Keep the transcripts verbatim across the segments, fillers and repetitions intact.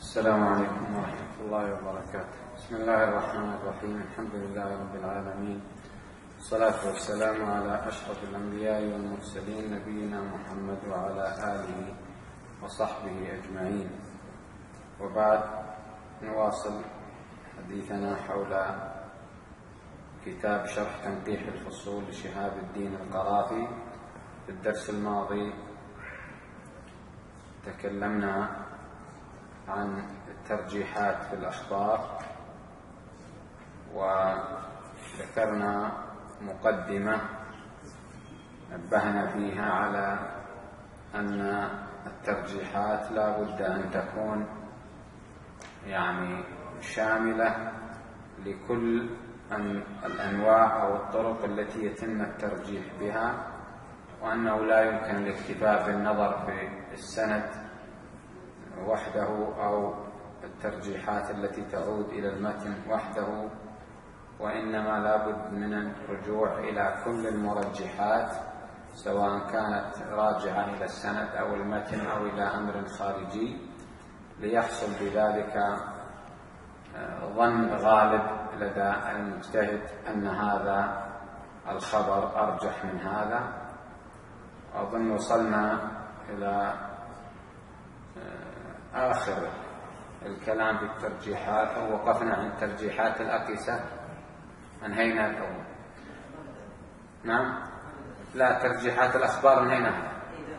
السلام عليكم ورحمة الله وبركاته. بسم الله الرحمن الرحيم. الحمد لله رب العالمين، والصلاة والسلام على أشرف الأنبياء والمرسلين نبينا محمد وعلى آله وصحبه أجمعين، وبعد نواصل حديثنا حول كتاب شرح تنقيح الفصول لشهاب الدين القرافي. في الدرس الماضي تكلمنا عن الترجيحات في الأخبار، وذكرنا مقدمة نبهنا فيها على أن الترجيحات لا بد أن تكون يعني شاملة لكل الأنواع أو الطرق التي يتم الترجيح بها، وأنه لا يمكن الاكتفاء بالنظر في السند وحده أو الترجيحات التي تعود إلى المتن وحده، وإنما لا بد من الرجوع إلى كل المرجحات سواء كانت راجعة إلى السند أو المتن أو إلى أمر خارجي، ليحصل بذلك ظن غالب لدى المجتهد أن هذا الخبر أرجح من هذا. أظن وصلنا إلى آخر الكلام في الترجيحات، أو وقفنا عند ترجيحات الأقيسة، انهينا الأول. نعم، لا، ترجيحات الأخبار انهيناها.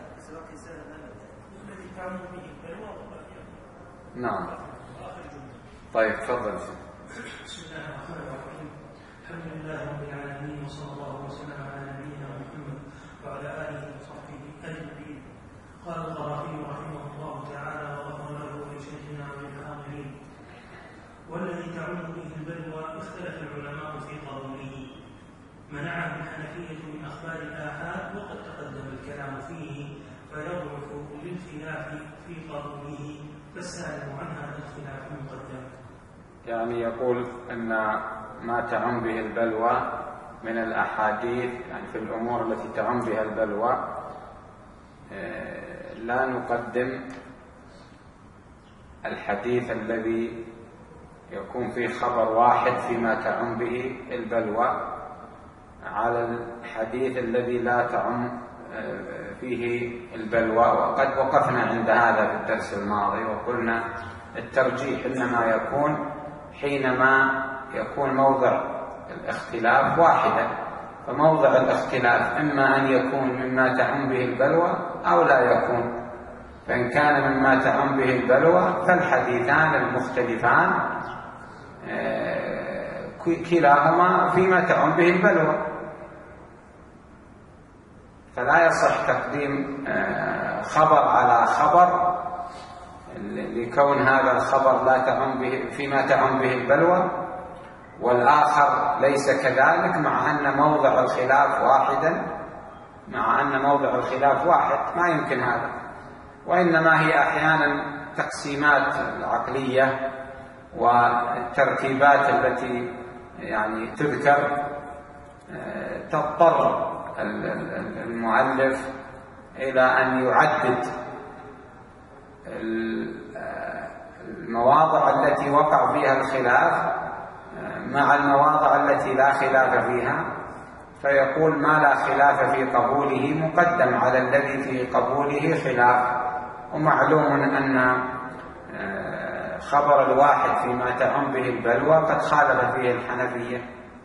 نعم، طيب تفضل. بسم الله الرحمن الرحيم. الحمد لله رب العالمين، وصلى الله وسلم على نبينا محمد وعلى آله وصحبه أجمعين. قال القرافي رحمه الله تعالى وغفر له ولشيخنا وللحاضرين: والذي تعم به البلوى اختلف العلماء في قبوله. منعه الحنفية من أخبار الآحاد، وقد تقدم الكلام فيه، فيضعف للخلاف في قبوله، فالسائل عن هذا الخلاف مقدم. يعني يقول أن ما تعم به البلوى من الأحاديث، يعني في الأمور التي تعم بها البلوى، لا نقدم الحديث الذي يكون فيه خبر واحد فيما تعم به البلوى على الحديث الذي لا تعم فيه البلوى. وقد وقفنا عند هذا في الدرس الماضي، وقلنا الترجيح إنما يكون حينما يكون موضع الاختلاف واحدا، فموضع الاختلاف إما أن يكون مما تعم به البلوى أو لا يكون. فإن كان مما تعم به البلوى فالحديثان المختلفان كلاهما فيما تعم به البلوى، فلا يصح تقديم خبر على خبر لكون هذا الخبر لا تعم به فيما تعم به البلوى والآخر ليس كذلك، مع أن موضع الخلاف واحدا مع أن موضع الخلاف واحد ما يمكن هذا. وإنما هي أحيانا تقسيمات العقلية والترتيبات التي يعني تذكر تضطر المؤلف إلى أن يعدد المواضع التي وقع فيها الخلاف مع المواضع التي لا خلاف فيها، فيقول ما لا خلاف في قبوله مقدم على الذي في قبوله خلاف. ومعلوم أن خبر الواحد فيما تعم به البلوى قد خالف فيه الحنفية،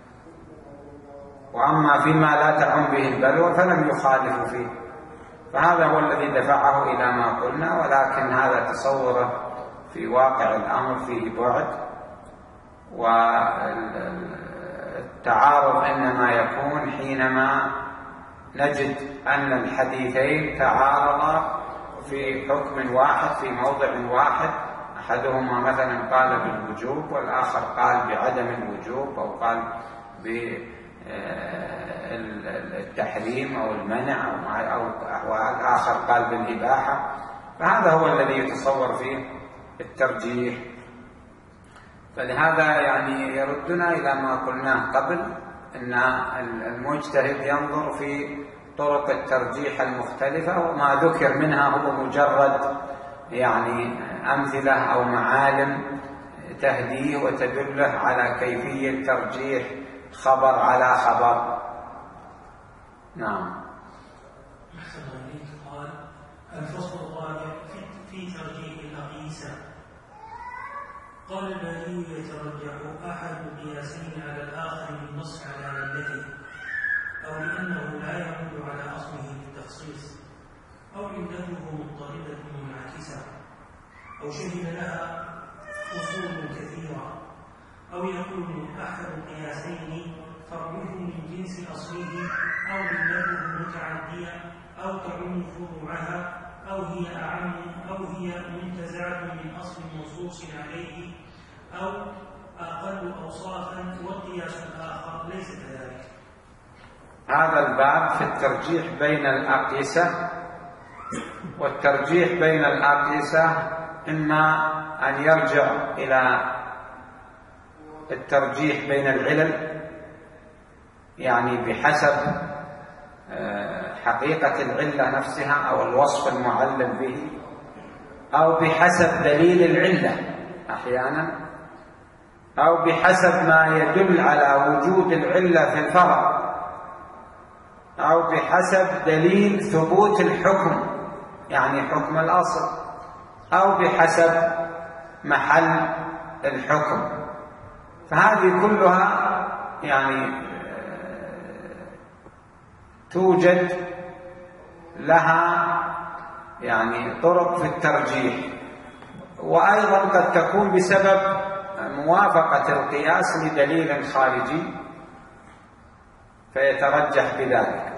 وأما فيما لا تعم به البلوى فلم يخالف فيه. فهذا هو الذي دفعه إلى ما قلنا، ولكن هذا تصوره في واقع الأمر فيه بعد، والتعارض إنما يكون حينما نجد أن الحديثين تعارضا في حكم واحد في موضع واحد، أحدهما مثلا قال بالوجوب والآخر قال بعدم الوجوب، أو قال بالتحريم أو المنع، أو الآخر قال بالإباحة. فهذا هو الذي يتصور فيه الترجيح. فلهذا يعني يردنا إلى ما قلناه قبل، أن المجتهد ينظر في طرق الترجيح المختلفة، وما ذكر منها هو مجرد يعني أمثلة أو معالم تهديه وتدله على كيفية ترجيح خبر على خبر. نعم. قال الفصل الرابع في ترجيح الأقيسة. قال البديع يترجح أحد القياسين على الآخر بالنص على علته، أو لأنه لا يعود على أصله بالتخصيص، أو علته مضطردة منعكسة، أو شهد لها أصول كثيرة، أو يكون أحد القياسين فرعه من جنس أصله، أو علته متعدية، أو تعم فروعها، أو هي أعم، أو هي منتزعة من أصل منصوص عليه، أو أقل أوصافا، والقياس الآخر ليس كذلك. هذا الباب في الترجيح بين الأقيسة. والترجيح بين الأقيسة إما أن يرجع إلى الترجيح بين العلل، يعني بحسب حقيقة العلة نفسها أو الوصف المعلل به، أو بحسب دليل العلة أحيانا، أو بحسب ما يدل على وجود العلة في الفرع، أو بحسب دليل ثبوت الحكم يعني حكم الأصل، أو بحسب محل الحكم. فهذه كلها يعني توجد لها يعني طرق في الترجيح، وأيضا قد تكون بسبب موافقة القياس لدليل خارجي فيترجح بذلك.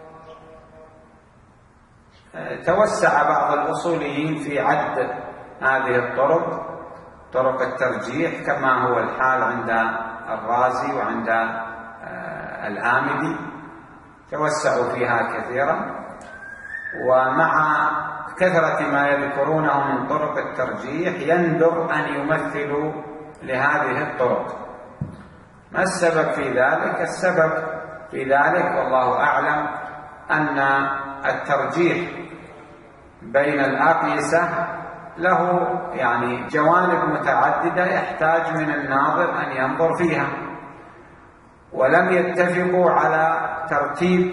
توسع بعض الأصوليين في عد هذه الطرق، طرق الترجيح، كما هو الحال عند الرازي وعند الآمدي، توسعوا فيها كثيرا. ومع كثرة ما يذكرونه من طرق الترجيح يندر أن يمثلوا لهذه الطرق. ما السبب في ذلك؟ السبب في ذلك والله أعلم أن الترجيح بين الأقيسة له يعني جوانب متعددة يحتاج من الناظر أن ينظر فيها، ولم يتفقوا على ترتيب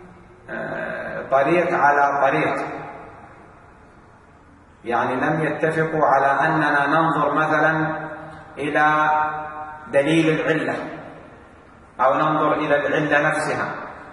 طريق على طريق. يعني لم يتفقوا على أننا ننظر مثلا إلى دليل العلة أو ننظر إلى العلة نفسها،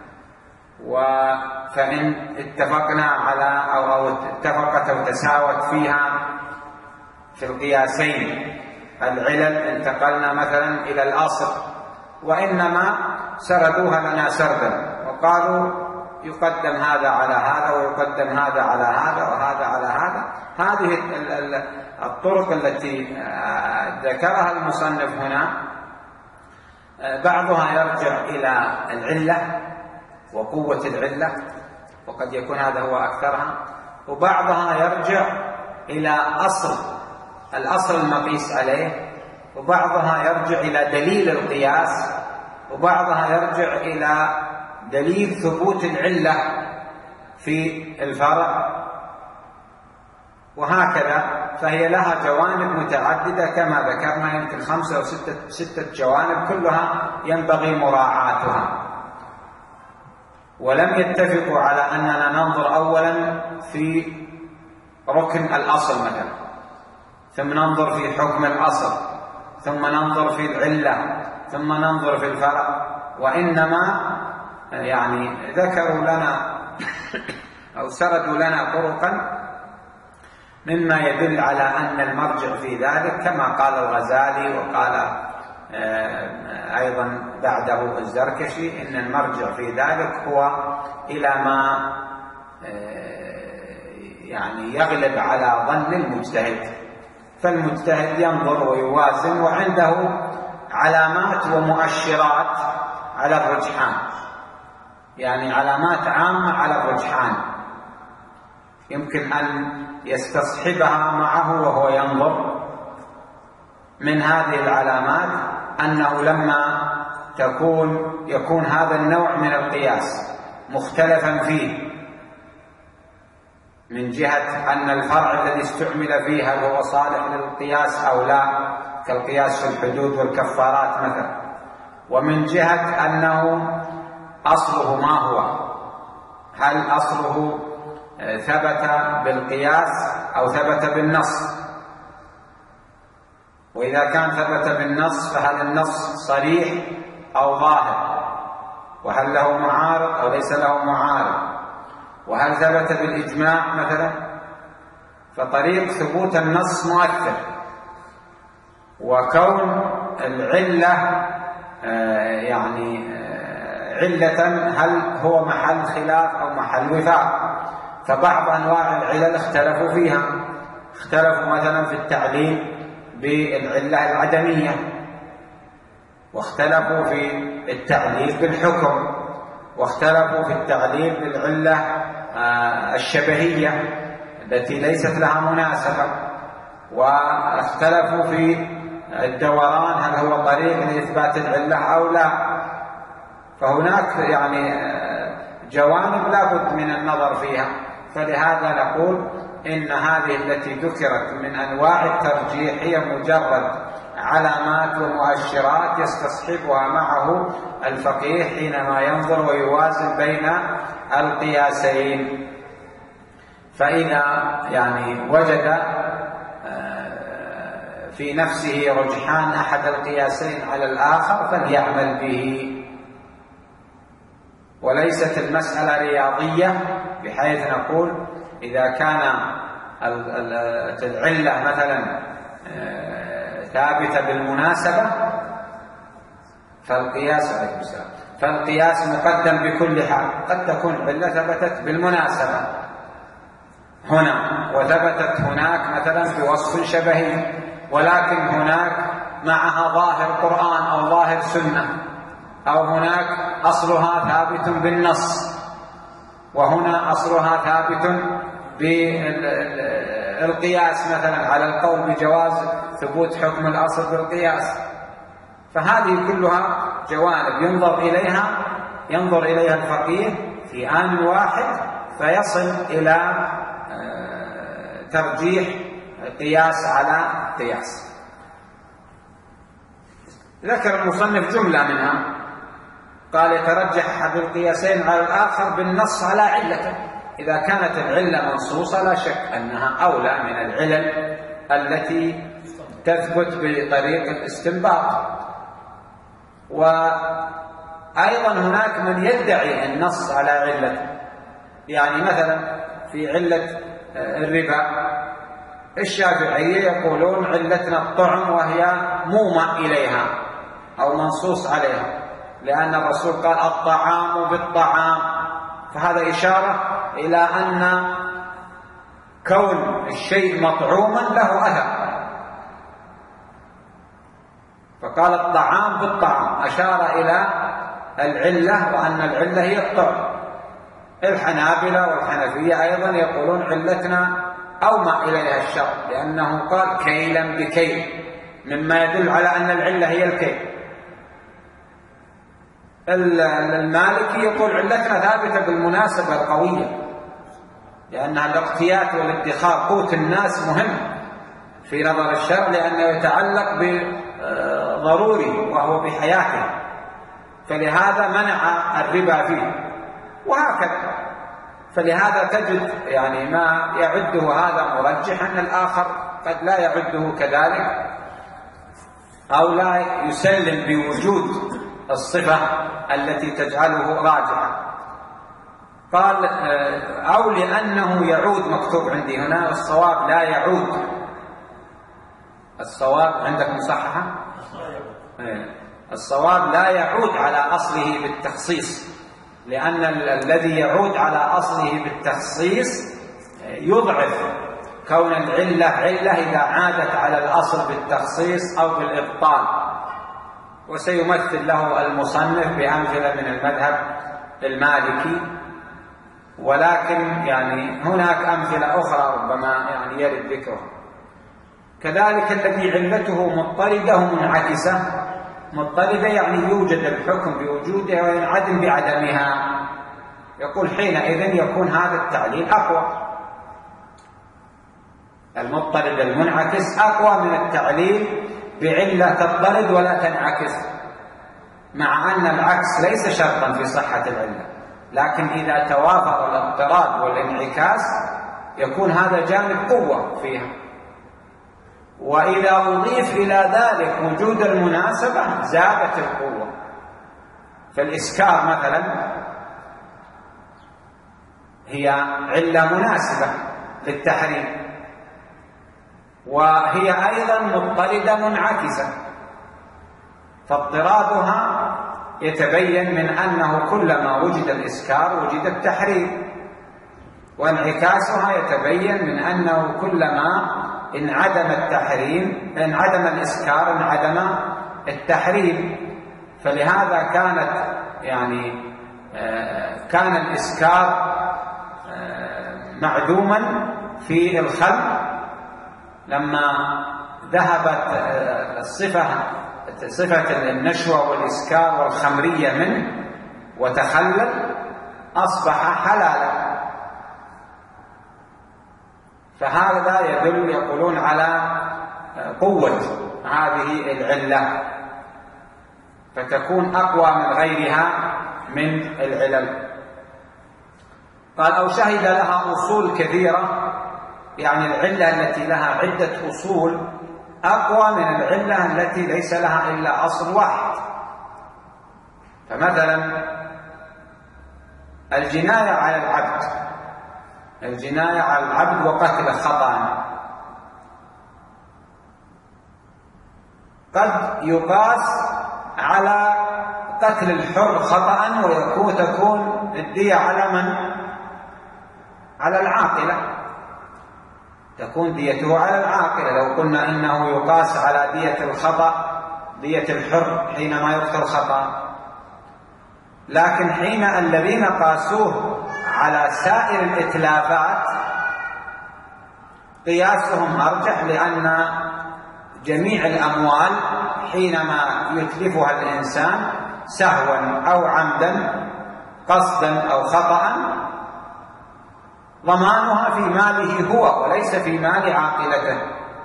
فإن اتفقنا على أو, أو اتفقت أو تساوت فيها في القياسين العلل انتقلنا مثلا إلى الأصل، وإنما سردوها لنا سردا وقالوا يقدم هذا على هذا ويقدم هذا على هذا وهذا على هذا. هذه الطرق التي ذكرها المصنف هنا بعضها يرجع إلى العلة وقوة العلة، وقد يكون هذا هو أكثرها، وبعضها يرجع إلى أصل الأصل المقيس عليه، وبعضها يرجع إلى دليل القياس، وبعضها يرجع إلى دليل ثبوت العلة في الفرع، وهكذا. فهي لها جوانب متعددة كما ذكرنا، يمكن خمسة أو ستة, ستة جوانب كلها ينبغي مراعاتها. ولم يتفقوا على أننا ننظر أولا في ركن الأصل مثلا، ثم ننظر في حكم الأصل، ثم ننظر في العلة، ثم ننظر في الفرع، وإنما يعني ذكروا لنا أو سردوا لنا طرقا مما يدل على أن المرجع في ذلك كما قال الغزالي وقال أيضا بعده الزركشي، إن المرجع في ذلك هو إلى ما يعني يغلب على ظن المجتهد. فالمجتهد ينظر ويوازن وعنده علامات ومؤشرات على الرجحان، يعني علامات عامة على الرجحان يمكن أن يستصحبها معه وهو ينظر. من هذه العلامات أنه لما تكون يكون هذا النوع من القياس مختلفا فيه من جهة أن الفرع الذي استعمل فيه هل هو صالح للقياس أو لا، كالقياس في الحدود والكفارات مثلا، ومن جهة أنه أصله ما هو، هل أصله ثبت بالقياس أو ثبت بالنص، وإذا كان ثبت بالنص فهل النص صريح أو ظاهر، وهل له معارض أو ليس له معارض، وهل ثبت بالإجماع مثلا. فطريق ثبوت النص مؤثر، وكون العلة يعني علة هل هو محل خلاف أو محل وفاق. فبعض أنواع العلل اختلفوا فيها، اختلفوا مثلا في التعليل بالعلة العدمية، واختلفوا في التعليل بالحكم، واختلفوا في التعليل بالعلة الشبهية التي ليست لها مناسبة، واختلفوا في الدوران هل هو طريق لإثبات العلة أو لا. فهناك يعني جوانب لا بد من النظر فيها. فلهذا نقول إن هذه التي ذكرت من أنواع الترجيح هي مجرد علامات ومؤشرات يستصحبها معه الفقيه حينما ينظر ويوازن بين القياسين. فإذا يعني وجد في نفسه رجحان أحد القياسين على الآخر فليعمل به، وليست المسألة رياضية بحيث نقول إذا كان العلة مثلا ثابتة بالمناسبة فالقياس عليه السلام فالقياس مقدم بكل حال. قد تكون العلة ثبتت بالمناسبة هنا وثبتت هناك مثلا بوصف شبهي، ولكن هناك معها ظاهر قرآن أو ظاهر سنة، أو هناك أصلها ثابت بالنص وهنا أصلها ثابت بالقياس مثلا على القول بجواز ثبوت حكم الأصل بالقياس. فهذه كلها جوانب ينظر إليها ينظر إليها الفقيه في آن واحد فيصل إلى ترجيح قياس على قياس. ذكر المصنف جملة منها، قال يترجح أحد القياسين على الآخر بالنص على علته. إذا كانت العلة منصوصة لا شك أنها أولى من العلل التي تثبت بطريق الاستنباط. وأيضا هناك من يدعي النص على علته، يعني مثلا في علة الربا الشافعية يقولون علتنا الطعم وهي مومى إليها أو منصوص عليها، لأن الرسول قال الطعام بالطعام، فهذا إشارة إلى أن كون الشيء مطعوما له أثر، فقال الطعام بالطعام أشار إلى العلة وأن العلة هي الطعم. الحنابلة والحنفية أيضا يقولون علتنا أومى إليها الشر، لأنه قال كيلا بكيل، مما يدل على أن العلة هي الكيل. المالكي يقول علتنا ثابتة بالمناسبة القوية، لأنها الاقتيات والادخار قوت الناس مهم في نظر الشرع، لأنه يتعلق بضروري وهو بحياته، فلهذا منع الربا فيه، وهكذا. فلهذا تجد يعني ما يعده هذا مرجحا الآخر قد لا يعده كذلك، أو لا يسلم بوجود الصفة التي تجعله راجحا. قال أو لأنه يعود، مكتوب عندي هنا الصواب لا يعود، الصواب عندك مصححة؟ الصواب لا يعود على أصله بالتخصيص، لأن الذي يعود على أصله بالتخصيص يضعف كون العلة علة إذا عادت على الأصل بالتخصيص أو بالإبطال. وسيمثل له المصنف بأمثلة من المذهب المالكي، ولكن يعني هناك أمثلة أخرى ربما يعني يرد ذكرها. كذلك الذي علته مضطردة ومنعكسة، مضطردة يعني يوجد الحكم بوجودها وينعدم بعدمها، يقول حينئذ يكون هذا التعليل أقوى، المضطرد المنعكس أقوى من التعليل بعلة تضطرد ولا تنعكس، مع أن العكس ليس شرطا في صحة العلة، لكن إذا توافر الاضطراد والانعكاس يكون هذا جانب قوة فيها. وإذا أضيف إلى ذلك وجود المناسبة زادت القوة. فالإسكار مثلا هي علة مناسبة للتحريم، وهي أيضا مضطردة منعكسة، فاضطرادها يتبين من أنه كلما وجد الإسكار وجد التحريم، وانعكاسها يتبين من أنه كلما انعدم التحريم انعدم الإسكار انعدم التحريم. فلهذا كانت يعني كان الإسكار معدوما في الخل لما ذهبت الصفة صفة النشوة والإسكار والخمرية منه وتخلل أصبح حلالا. فهذا يدل يقولون على قوة هذه العلة، فتكون أقوى من غيرها من العلل. قال أو شهد لها أصول كثيرة، يعني العلة التي لها عدة أصول أقوى من العلة التي ليس لها إلا أصل واحد. فمثلا الجناية على العبد الجناية على العبد وقتل خطأ قد يقاس على قتل الحر خطأ ويكون تكون الدية على من؟ على العاقلة، تكون ديته على العاقلة. لو قلنا إنه يقاس على دية الخطأ دية الحر حينما يقتل خطأ، لكن حين الذين قاسوه على سائر الإتلافات قياسهم أرجح، لأن جميع الأموال حينما يتلفها الإنسان سهوا أو عمدا قصدا أو خطأ ضمانها في ماله هو وليس في مال عاقلته.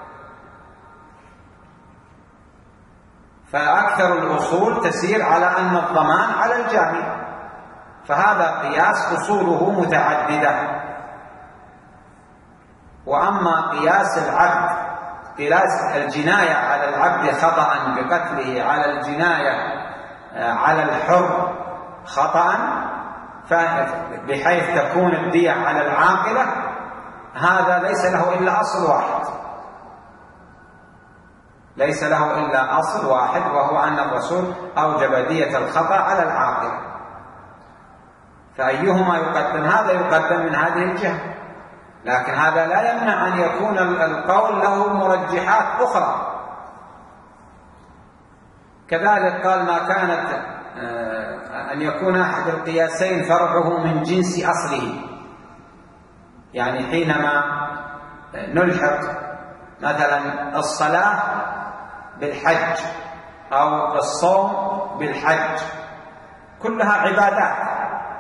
فأكثر الأصول تسير على أن الضمان على الجاني، فهذا قياس أصوله متعددة. وأما قياس العبد قياس الجناية على العبد خطأ بقتله على الجناية على الحر خطأ بحيث تكون الدية على العاقلة، هذا ليس له إلا أصل واحد ليس له إلا أصل واحد وهو أن الرسول أوجب دية الخطأ على العاقلة. فأيهما يقدم؟ هذا يقدم من هذه الجهة، لكن هذا لا يمنع أن يكون القول له مرجحات أخرى. كذلك قال ما كانت أن يكون أحد القياسين فرعه من جنس أصله، يعني حينما نلحق مثلا الصلاة بالحج أو الصوم بالحج كلها عبادات،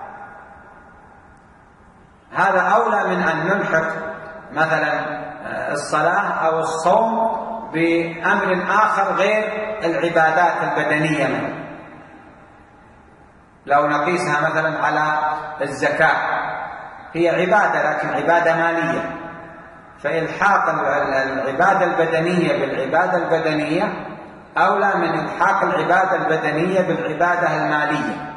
هذا أولى من أن نلحق مثلا الصلاة أو الصوم بأمر آخر غير العبادات البدنية منه. لو نقيسها مثلا على الزكاة، هي عبادة لكن عبادة مالية، فإلحاق العبادة البدنية بالعبادة البدنية أولى من إلحاق العبادة البدنية بالعبادة المالية.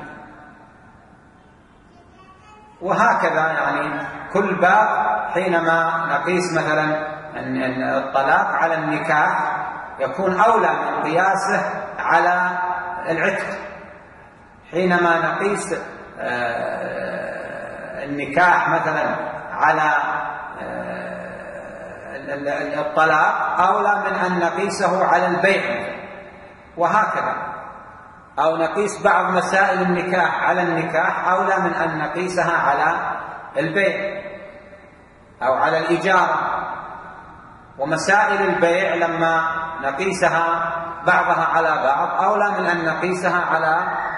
وهكذا يعني كل باب حينما نقيس مثلا الطلاق على النكاح يكون أولى من قياسه على العتق. حينما نقيس النكاح مثلا على الطلاق أولى من أن نقيسه على البيع، وهكذا. أو نقيس بعض مسائل النكاح على النكاح أولى من أن نقيسها على البيع أو على الإجارة. ومسائل البيع لما نقيسها بعضها على بعض أولى من أن نقيسها على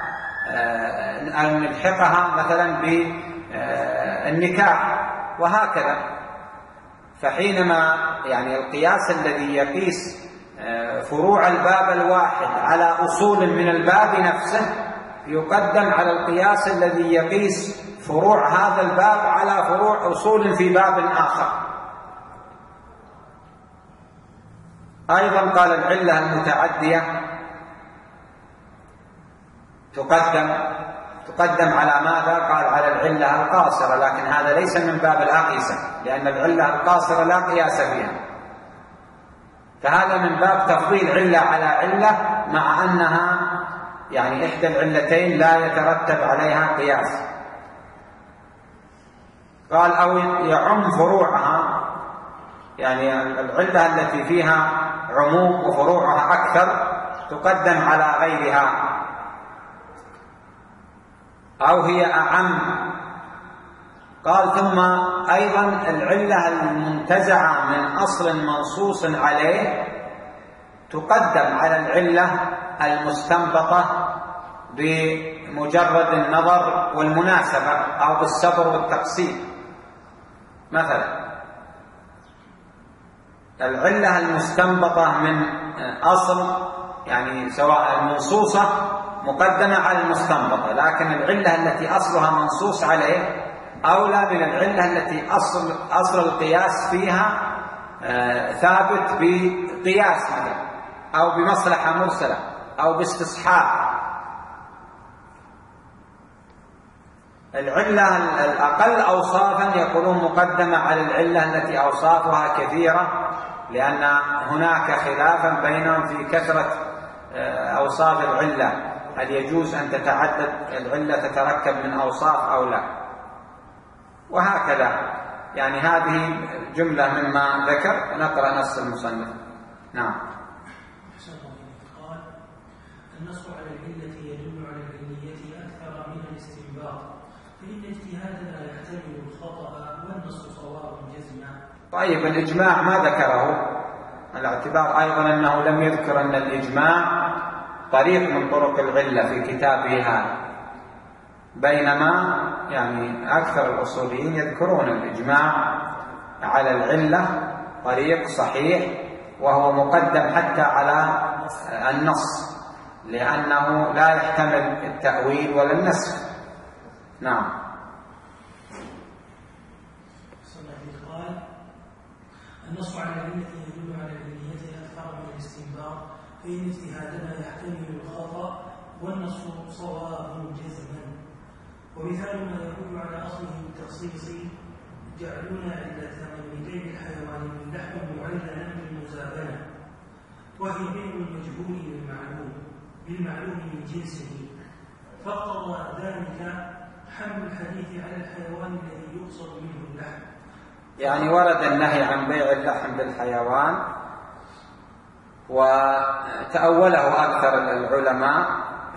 أن نلحقها مثلا بالنكاح، وهكذا. فحينما يعني القياس الذي يقيس فروع الباب الواحد على أصول من الباب نفسه يقدم على القياس الذي يقيس فروع هذا الباب على فروع أصول في باب آخر. أيضا قال العلة المتعدية تقدم تقدم على ماذا؟ قال على العلة القاصرة، لكن هذا ليس من باب الأقيسة، لأن العلة القاصرة لا قياس فيها، فهذا من باب تفضيل علة على علة، مع أنها يعني إحدى العلتين لا يترتب عليها قياس. قال أو يعم فروعها، يعني العلة التي فيها عموم وفروعها أكثر تقدم على غيرها، أو هي أعم. قال ثم أيضا العلة المنتزعة من أصل منصوص عليه تقدم على العلة المستنبطة بمجرد النظر والمناسبة أو بالصبر والتقسيم. مثلا العلة المستنبطة من أصل، يعني سواء المنصوصة مقدمة على المستنبطة، لكن العلة التي أصلها منصوص عليه أولى من العلة التي أصل, أصل القياس فيها آه ثابت بقياس مثلا، أو بمصلحة مرسلة، أو باستصحاب. العلة الأقل أوصافا يقولون مقدمة على العلة التي أوصافها كثيرة، لأن هناك خلافا بينهم في كثرة أوصاف العلة، هل يجوز أن تتعدد العلة تتركب من أوصاف أو لا، وهكذا. يعني هذه جملة مما ذكر. نقرأ نص المصنف. نعم. قال النص على العلة يدل على العلية أكثر من الاستنباط، فإن اجتهادنا يحتمل الخطأ والنص صواب جزما. طيب الإجماع ما ذكره، الاعتبار أيضا أنه لم يذكر أن الإجماع طريق من طرق العلة في كتابه هذا، بينما يعني أكثر الأصوليين يذكرون الإجماع على العلة طريق صحيح، وهو مقدم حتى على النص، لأنه لا يحتمل التأويل ولا النسخ. نعم. قال النص على العلة يدل على العلية أكثر من الاستنباط، فإن اجتهادنا يحتمل الخطأ والنص صواب جزما. ومثال ما يدل على أصله التخصيص جعلنا علة من كيد الحيوان من لحم معلنا بالمزابنة، وهي بين المجهول بالمعلوم بالمعلوم من جنسه، فاقتضى ذلك حمل الحديث على الحيوان الذي يقصد منه اللحم. يعني ورد النهي عن بيع اللحم بالحيوان، وتأوله أكثر العلماء،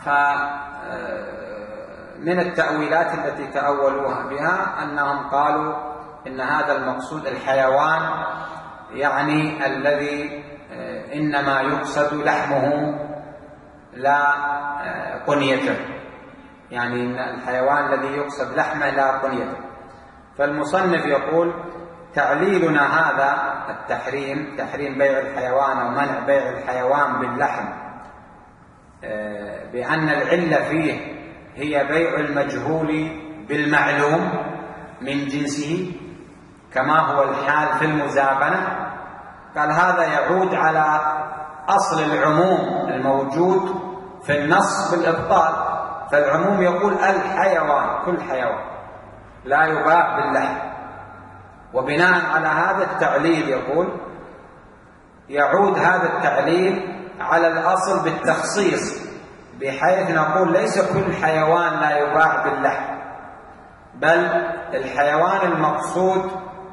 فمن التأويلات التي تأولوها بها أنهم قالوا إن هذا المقصود الحيوان، يعني الذي إنما يقصد لحمه لا قنيته، يعني إن الحيوان الذي يقصد لحمه لا قنيته. فالمصنف يقول تعليلنا هذا التحريم، تحريم بيع الحيوان أو منع بيع الحيوان باللحم، بأن العلة فيه هي بيع المجهول بالمعلوم من جنسه كما هو الحال في المزابنة. قال هذا يعود على أصل العموم الموجود في النص بالإبطال، فالعموم يقول الحيوان، كل حيوان لا يباع باللحم، وبناء على هذا التعليل يقول يعود هذا التعليل على الأصل بالتخصيص، بحيث نقول ليس كل حيوان لا يباع باللحم، بل الحيوان المقصود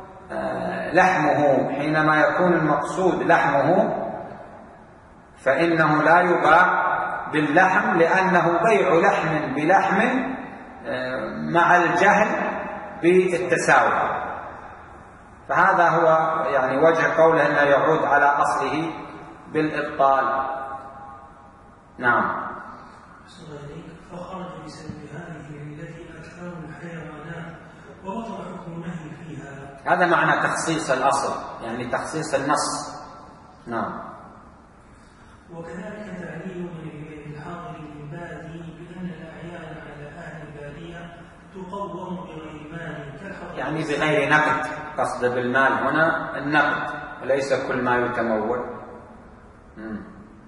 لحمه، حينما يكون المقصود لحمه فإنه لا يباع باللحم، لأنه بيع لحم بلحم مع الجهل بالتساوي. فهذا هو يعني وجه قوله أنه يعود على أصله بالإبطال. نعم. فخرج بسبب هذه العلة أكثر الحيوانات وبطل حكم النهي فيها. هذا معنى تخصيص الأصل، يعني تخصيص النص. نعم. وكذلك تعليل الحاضر للبادي بأن الأعيان على أهل البادية تقوم بغير مال كالحضر، يعني بغير نقد. قصد بالمال هنا النقد، وليس كل ما يتمول. مم.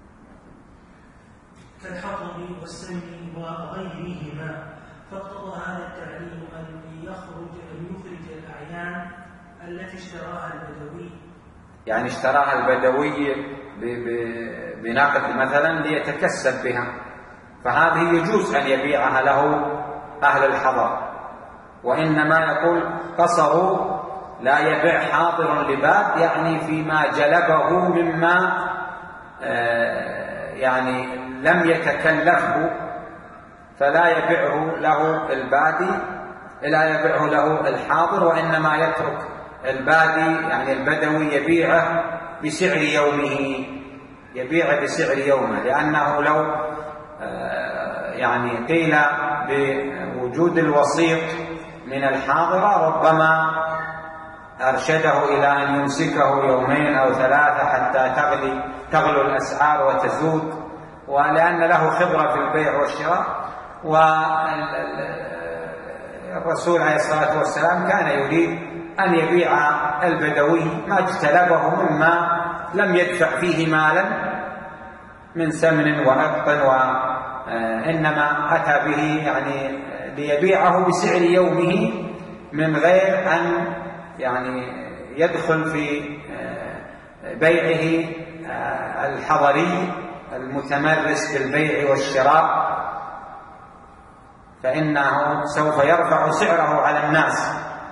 كالحطب والسم وغيرهما. فاقتضى هذا التعليل أن يخرج أن يخرج الأعيان التي اشتراها البدوي، يعني اشتراها البدوي بنقد مثلا ليتكسب بها، فهذه يجوز أن يبيعها له أهل الحضر. وإنما يقول قصروا لا يبيع حاضر لباد، يعني فيما جلبه مما يعني لم يتكلفه، فلا يبيعه له البادي، لا يبيعه له الحاضر، وإنما يترك البادي يعني البدوي يبيعه بسعر يومه، يبيعه بسعر يومه. لأنه لو يعني قيل بوجود الوسيط من الحاضرة ربما أرشده إلى أن يمسكه يومين أو ثلاثة حتى تغلي تغلو الأسعار وتزود، ولأن له خبرة في البيع والشراء. والرسول عليه الصلاة والسلام كان يريد أن يبيع البدوي ما اجتلبه مما لم يدفع فيه مالا من سمن وعقد، وإنما أتى به يعني ليبيعه بسعر يومه من غير أن يعني يدخل في بيعه الحضري المتمرس بالبيع والشراء، فإنه سوف يرفع سعره على الناس.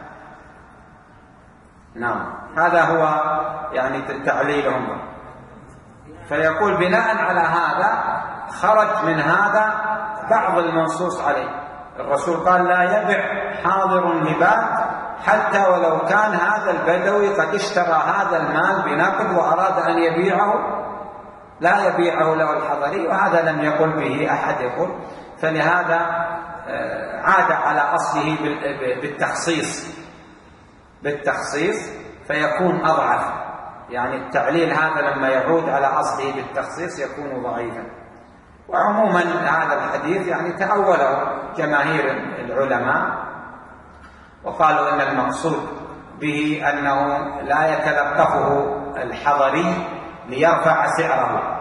نعم، هذا هو يعني تعليلهم. فيقول بناء على هذا خرج من هذا بعض المنصوص عليه. الرسول قال لا يبيع حاضر لباد حتى ولو كان هذا البدوي قد اشترى هذا المال بنقد وأراد أن يبيعه، لا يبيعه له الحضري، وهذا لم يقل به أحد يقول. فلهذا عاد على أصله بالتخصيص بالتخصيص فيكون أضعف. يعني التعليل هذا لما يعود على أصله بالتخصيص يكون ضعيفا. وعموما هذا الحديث يعني تأوله جماهير العلماء وقالوا إن المقصود به أنه لا يتلقفه الحضري ليرفع سعره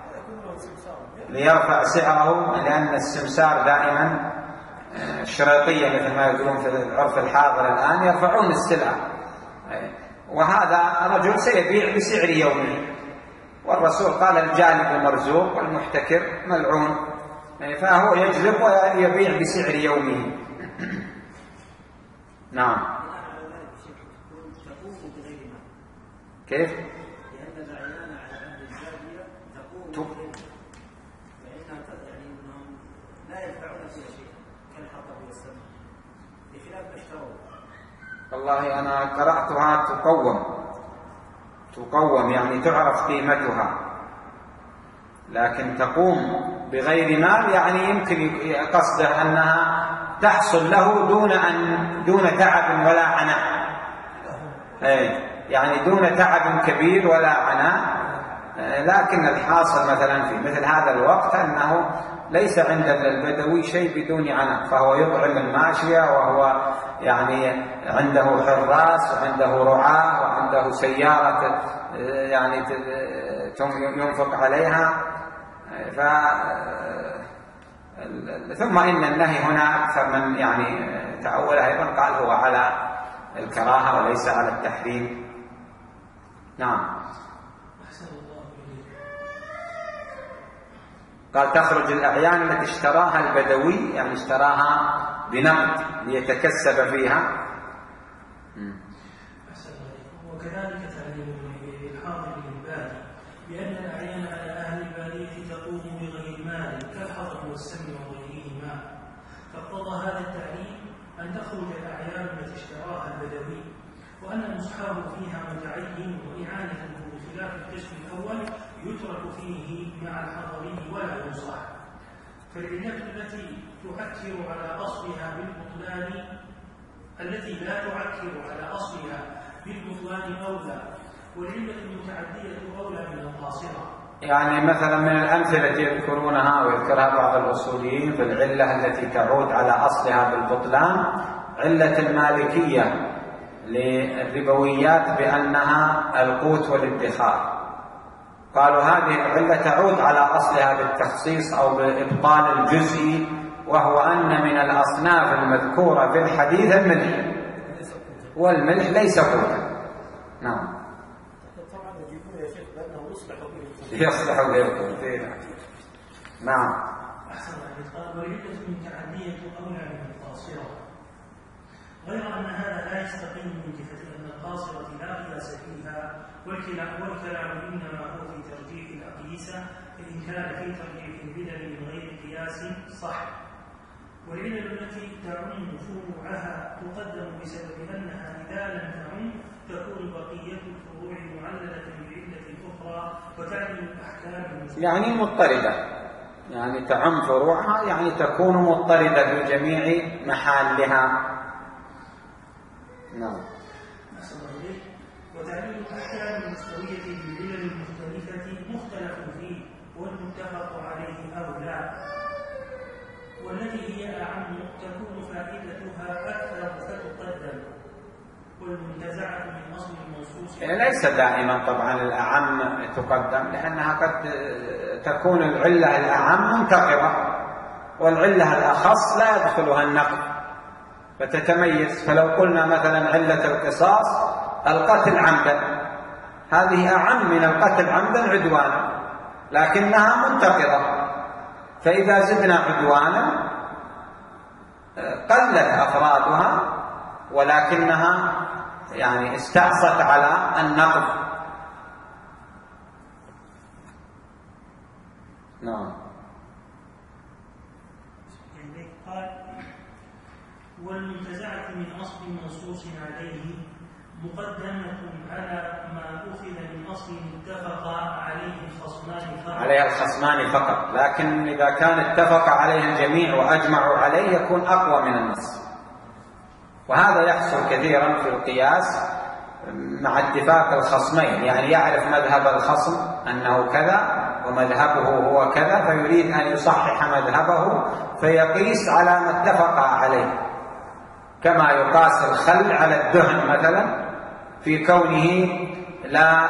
ليرفع سعره لأن السمسار دائما شريطية مثل ما يقولون في العرف الحاضر الآن، يرفعون السلعة، وهذا رجل سيبيع بسعر يومه، والرسول قال الجالب مرزوق والمحتكر ملعون، فهو يجلب ويبيع بسعر يومه. نعم. كيف؟ لأن العيان على أهل البادية تقوم فإنها يعني أنهم لا يدفعون فيها شيئا كالحطب والسمن بخلاف ما اشتروا. والله أنا قرأتها تقوم تقوم يعني تعرف قيمتها، لكن تقوم بغير مال يعني يمكن قصده أنها تحصل له دون أن دون تعب ولا عناء، يعني دون تعب كبير ولا عناء. لكن الحاصل مثلا في مثل هذا الوقت أنه ليس عند البدوي شيء بدون عناء، فهو يطعم الماشية وهو يعني عنده حراس وعنده رعاة وعنده سيارة يعني ينفق عليها. ف ثم إن النهي هنا أكثر من يعني تأوله أيضا قال هو على الكراهة وليس على التحريم. نعم. قال تخرج الأعيان التي اشتراها البدوي، يعني اشتراها بنقد ليتكسب فيها. وكذلك تعليم الحاضر للبادي بأن الأعيان على أهل البادية تقوم بغير مال كالحطب والسمن وغيرهما. فاقتضى هذا التعليم أن تخرج الأعيان التي اشتراها البدوي وأن المصحاب فيها متعين وإعانته بخلاف القسم الأول يترك فيه مع الحضري ولا ينصح. فالعلة التي تؤثر على أصلها بالبطلان التي لا تعكر على أصلها بالبطلان أولى، والعلة المتعدية أولى من القاصرة. يعني مثلا من الأمثلة يذكرونها ويذكرها بعض الأصوليين في العلة التي تعود على أصلها بالبطلان علة المالكية للربويات بأنها القوت والادخار. قالوا هذه العلة تعود على أصلها بالتخصيص أو بإبطال الجزئي، وهو أن من الأصناف المذكورة في الحديث الملح، والملح ليس قوتا. نعم. طبعا يجيبون يا شيخ بأنه يصلح به يصلح به. نعم. أحسن الله. والعلة المتعدية أولى من القاصرة، غير أن هذا لا يستقيم من جهة أن القاصرة لا قياس فيها، والكلام إنما هو في ترجيح الأقيسة، فإن كان في ترجيح البدل من غير قياس صح. والعلل التي تعم فروعها تقدم بسبب أنها إذا لم تعم تكون بقية الفروع معللة بعلة أخرى وتعني الأحكام يعني مضطردة، يعني تعم فروعها يعني تكون مضطردة في جميع محلها. نعم. وتعني الأحكام المستوية بالعلل المختلفة مختلف فيه والمتفق عليه أو لا، والتي هي أعم تكون فائدتها أكثر فتقدم، والمنتزعة من أصل المنصوص ليس دائما طبعا الأعم تقدم، لأنها قد تكون العلة الأعم منتقضة والعلة الأخص لا يدخلها النقض فتتميز. فلو قلنا مثلا علة القصاص القتل عمدا، هذه أعم من القتل عمدا عدوانا لكنها منتقضة، فإذا زدنا عدوانا قلت أفرادها ولكنها يعني استعصت على النقض. نعم. قال والمنتزعة من أصل منصوص عليه مقدمة على ما أخذ من أصل اتفق عليه الخصمان فقط عليها الخصمان فقط، لكن إذا كان اتفق عليه الجميع وأجمعوا عليه يكون أقوى من النص، وهذا يحصل كثيرا في القياس مع اتفاق الخصمين، يعني يعرف مذهب الخصم أنه كذا ومذهبه هو كذا فيريد أن يصحح مذهبه فيقيس على ما اتفق عليه، كما يقاس الخل على الدهن مثلا في كونه لا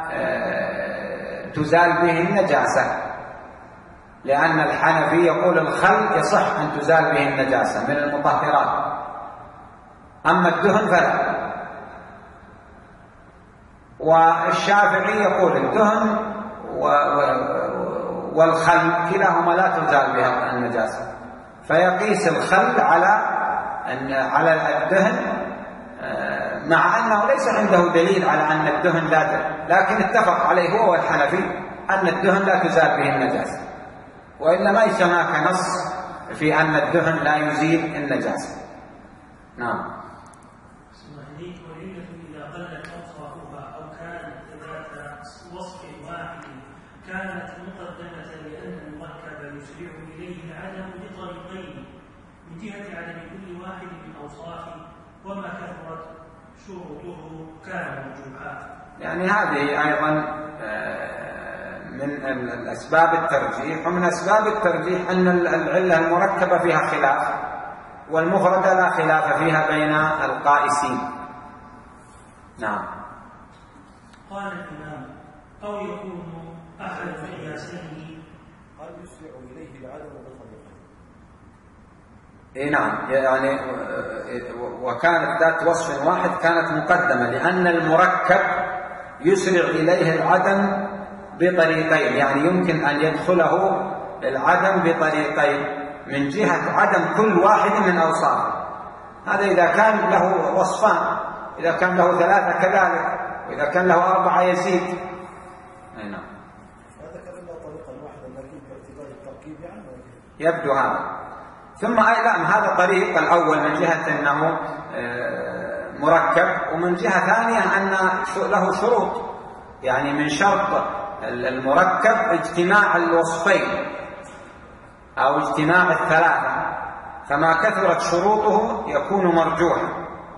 تزال به النجاسة، لأن الحنفي يقول الخل يصح أن تزال به النجاسة من المطهرات، أما الدهن فلا. والشافعي يقول الدهن والخل كلاهما لا تزال بها النجاسة، فيقيس الخل على على الدهن مع أنه ليس عنده دليل على أن الدهن لا تزال، لكن اتفق عليه هو والحنفي أن الدهن لا تزال به النجاسة، وإلا ما هناك نص في أن الدهن لا يزيل النجاسة. نعم. والعلة إذا قلت أوصافها أو كانت ذات وصف واحد كانت مقدمة لأن المركب يسرع إليه العدم بطريقين من جهة عدم كل واحد من أوصافه، وما كثرت شروطه كان مرجوحا. يعني هذه أيضا من الأسباب الترجيح، ومن أسباب الترجيح أن العلة المركبة فيها خلاف والمفردة لا خلاف فيها بين القائسين. نعم. قال الإمام أو يكون أحد القياسين قال يسرع إليه العدم بطريقين. إيه نعم، يعني وكانت ذات وصف واحد كانت مقدمة لأن المركب يسرع إليه العدم بطريقين، يعني يمكن أن يدخله العدم بطريقين من جهة عدم كل واحد من أوصافه. هذا إذا كان له وصفان، إذا كان له ثلاثة كذلك، وإذا كان له أربعة يزيد. أي نعم. هذا كان له طريقة واحدة لكن باعتبار التركيب يعني يبدو هذا. ثم أيضا هذا طريق الأول من جهة أنه مركب، ومن جهة ثانية أن له شروط، يعني من شرط المركب اجتماع الوصفين أو اجتماع الثلاثة، فما كثرت شروطه يكون مرجوحا،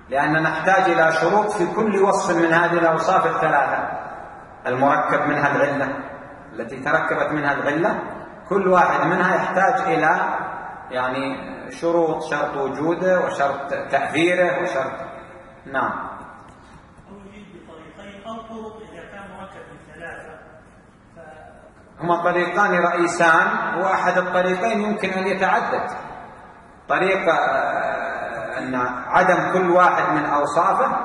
لأننا نحتاج إلى شروط في كل وصف من هذه الأوصاف الثلاثة المركب منها العلة التي تركبت منها العلة، كل واحد منها يحتاج إلى يعني شروط، شرط وجوده وشرط تأثيره وشرط. نعم. أو يجيب بطريقين أو طرق إذا كان مركب من ثلاثة. هما طريقان رئيسان، وأحد الطريقين يمكن أن يتعدد. طريقة أن عدم كل واحد من أوصافه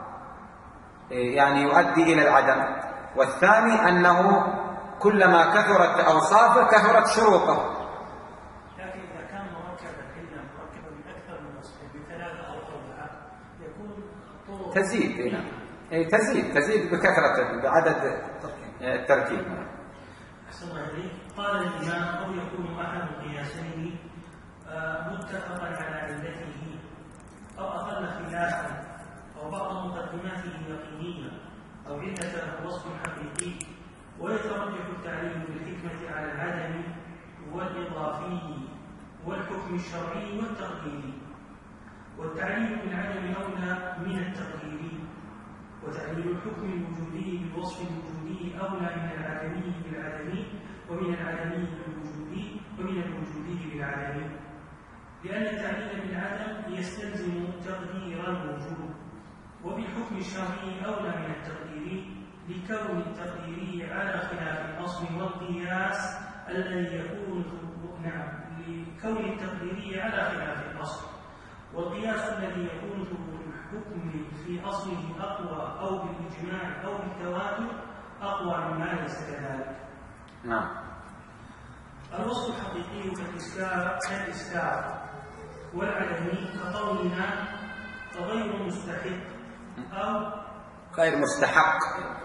يعني يؤدي إلى العدم، والثاني أنه كلما كثرت أوصافه كثرت شروطه. لكن إذا كان مركبا إلا مركبا من أكثر من وصف بثلاثة أو أربعة يكون طرق تزيد هنا إيه تزيد تزيد بكثرة بعدد التركيب. أحسن الله إليك. قال الإمام أو يكون أحد القياسين متفقا على علته أو أقل خلافا أو بعض مقدماته يقينية أو علة وصف حقيقي، ويترجح التعليل بالحكمة على العدم والإضافي والحكم الشرعي والتقديري، والتعليل بالعدم أولى من التقديري، وتعليل الحكم الوجودي بالوصف الوجودي أولى من العدمي بالعدمي، ومن العدمي بالوجودي ومن الوجودي بالعدمي، لأن التعليل بالعدم يستلزم تقدير الوجود، وبالحكم الشرعي أولى من التقديري لكون التقديري على خلاف الأصل والقياس الذي يكون نعم لكون التقديري على خلاف الأصل، والقياس الذي يكون ثبوت الحكم في أصله أقوى أو بالإجماع أو بالتواتر أقوى مما ليس كذلك. نعم. الوصف الحقيقي كالإسكار كالإسكار والعدمي كقولنا غير مستحق أو غير مستحق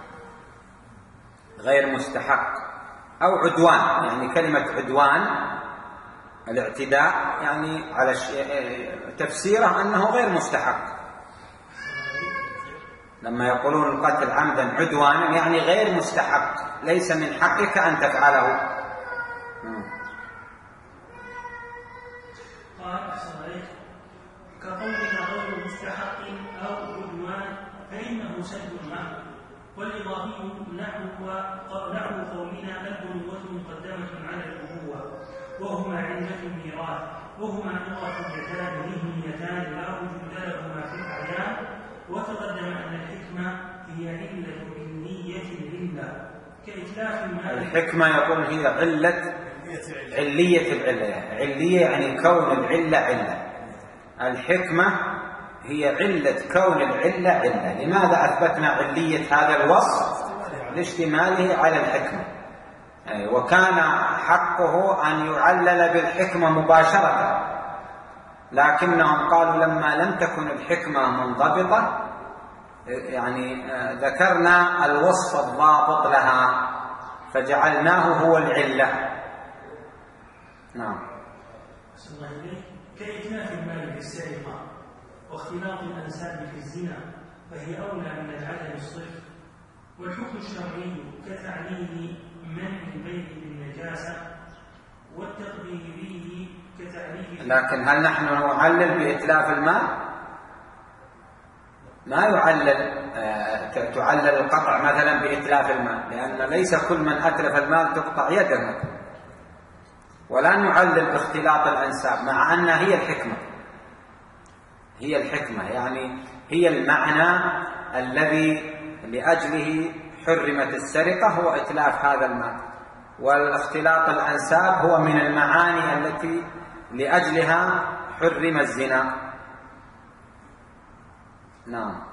غير مستحق أو عدوان، يعني كلمة عدوان الاعتداء يعني على تفسيره أنه غير مستحق. لما يقولون القتل عمدا عدوانا يعني غير مستحق، ليس من حقك أن تفعله. قال أحسن عليك كقولنا غير مستحق أو عدوان فإنه سلب المعنى، والإضافي نحو نحو قولنا البنوة مقدمة على الأبوة وهما علة الميراث وهما إضافيتان ذهنيتان لا وجود لهما في الأعيان، وتقدم أن الحكمة هي علة علية العلة كإتلاف المال. الحكمة يقول هي علة علية العلة، علية يعني كون العلة علة. الحكمة هي علة كون العلة علة. لماذا أثبتنا علية هذا الوصف؟ لاشتماله على الحكمة، وكان حقه أن يعلل بالحكمة مباشرة، لكنهم قالوا لما لم تكن الحكمة منضبطة يعني ذكرنا الوصف الضابط لها فجعلناه هو العلة. نعم. صلى الله عليه كإتلاف المال بالسرقة واختلاط الأنساب في الزنا فهي أولى من العدم الصرف، والحكم الشرعي كتعليل منع البيع بالنجاسة والتقديري كتعليل. لكن هل نحن نعلل بإتلاف المال؟ ما يعلل آه تعلل القطع مثلا بإتلاف المال، لأن ليس كل من أتلف المال تقطع يده مثلا، ولا نعلل باختلاط الأنساب، مع أنها هي الحكمة هي الحكمة يعني هي المعنى الذي لأجله حرمت السرقة هو إتلاف هذا المال، والاختلاط الأنساب هو من المعاني التي لأجلها حرم الزنا. نعم.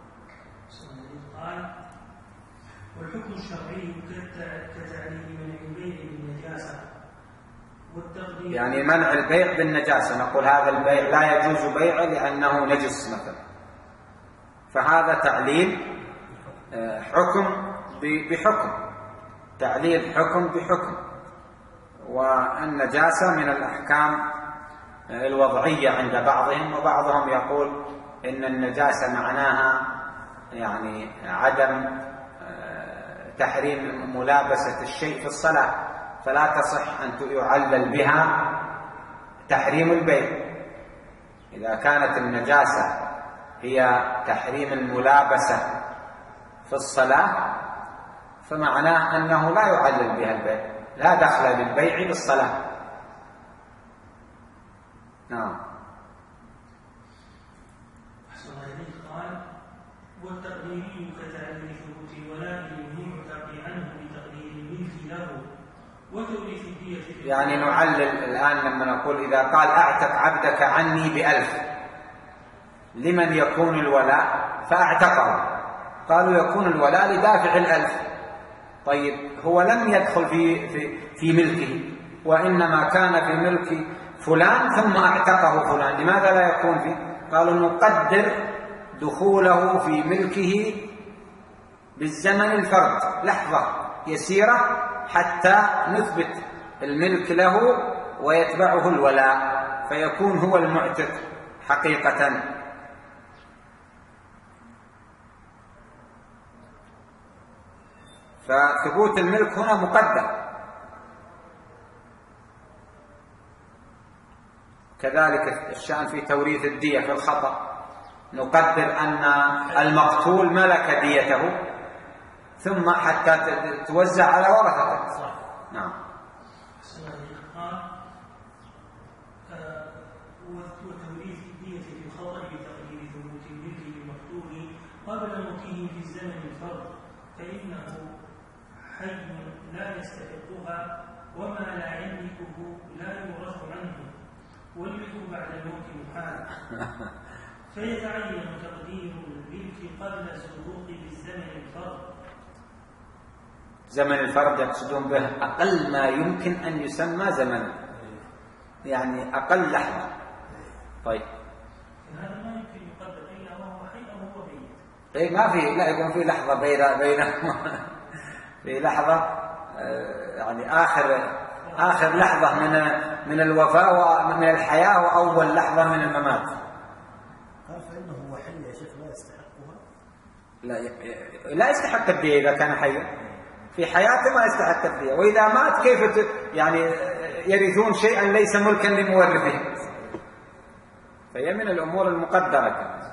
قال والحكم الشرعي كتعليل منع البيع بالنجاسة والتقدير يعني منع البيع بالنجاسة، نقول هذا البيع لا يجوز بيعه لأنه نجس مثلا، فهذا تعليل حكم بحكم، تعليل حكم بحكم. والنجاسة من الأحكام الوضعية عند بعضهم، وبعضهم يقول إن النجاسة معناها يعني عدم تحريم ملابسة الشيء في الصلاة، فلا تصح أن يعلل بها تحريم البيع. إذا كانت النجاسة هي تحريم الملابسة في الصلاة، فمعناه أنه لا يعلل بها البيع، لا دخل للبيع بالصلاة. نعم. قال: والتقديري كتعليل ثبوت الولاء المعتق عنه بتقدير الملك له وتوريث الدية. يعني نعلل الآن لما نقول إذا قال أعتق عبدك عني بألف، لمن يكون الولاء؟ فأعتقه، قالوا يكون الولاء لدافع الألف. طيب هو لم يدخل في, في, في ملكه، وإنما كان في ملك فلان ثم أعتقه فلان، لماذا لا يكون فيه؟ قالوا نقدر دخوله في ملكه بالزمن الفرد، لحظة يسيرة حتى نثبت الملك له ويتبعه الولاء فيكون هو المعتق حقيقة. فثبوت الملك هنا مقدر. كذلك الشأن في توريث الدية في الخطأ، نقدر أن المقتول ملك ديته ثم حتى توزع على ورثته. نعم. وتوريث الدية في الخطأ بتقدير ثبوت الملك للمقتول قبل موته في الزمن الفرد، فإنه حي لا يستحقها وما لا يملكه لا يورث عنه، والملك بعد الموت محال، فيتعين تقدير الملك قبل السقوط بالزمن الفرد. زمن الفرد يقصدون به أقل ما يمكن أن يسمى زمنا، يعني أقل لحظة. طيب هذا ما يمكن يقدر إلا وهو حي أو هو ميت. طيب ما في، لا يكون في لحظة بين بينهما في لحظة يعني آخر آخر لحظة من من الوفاة ومن الحياة وأول لحظة من الممات. قال فإنه هو حي يا شيخ لا يستحقها. لا لا يستحق الدية إذا كان حيا، في حياته ما يستحق الدية، وإذا مات كيف يعني يرثون شيئا ليس ملكا لمورثه، فهي من الأمور المقدرة كانت.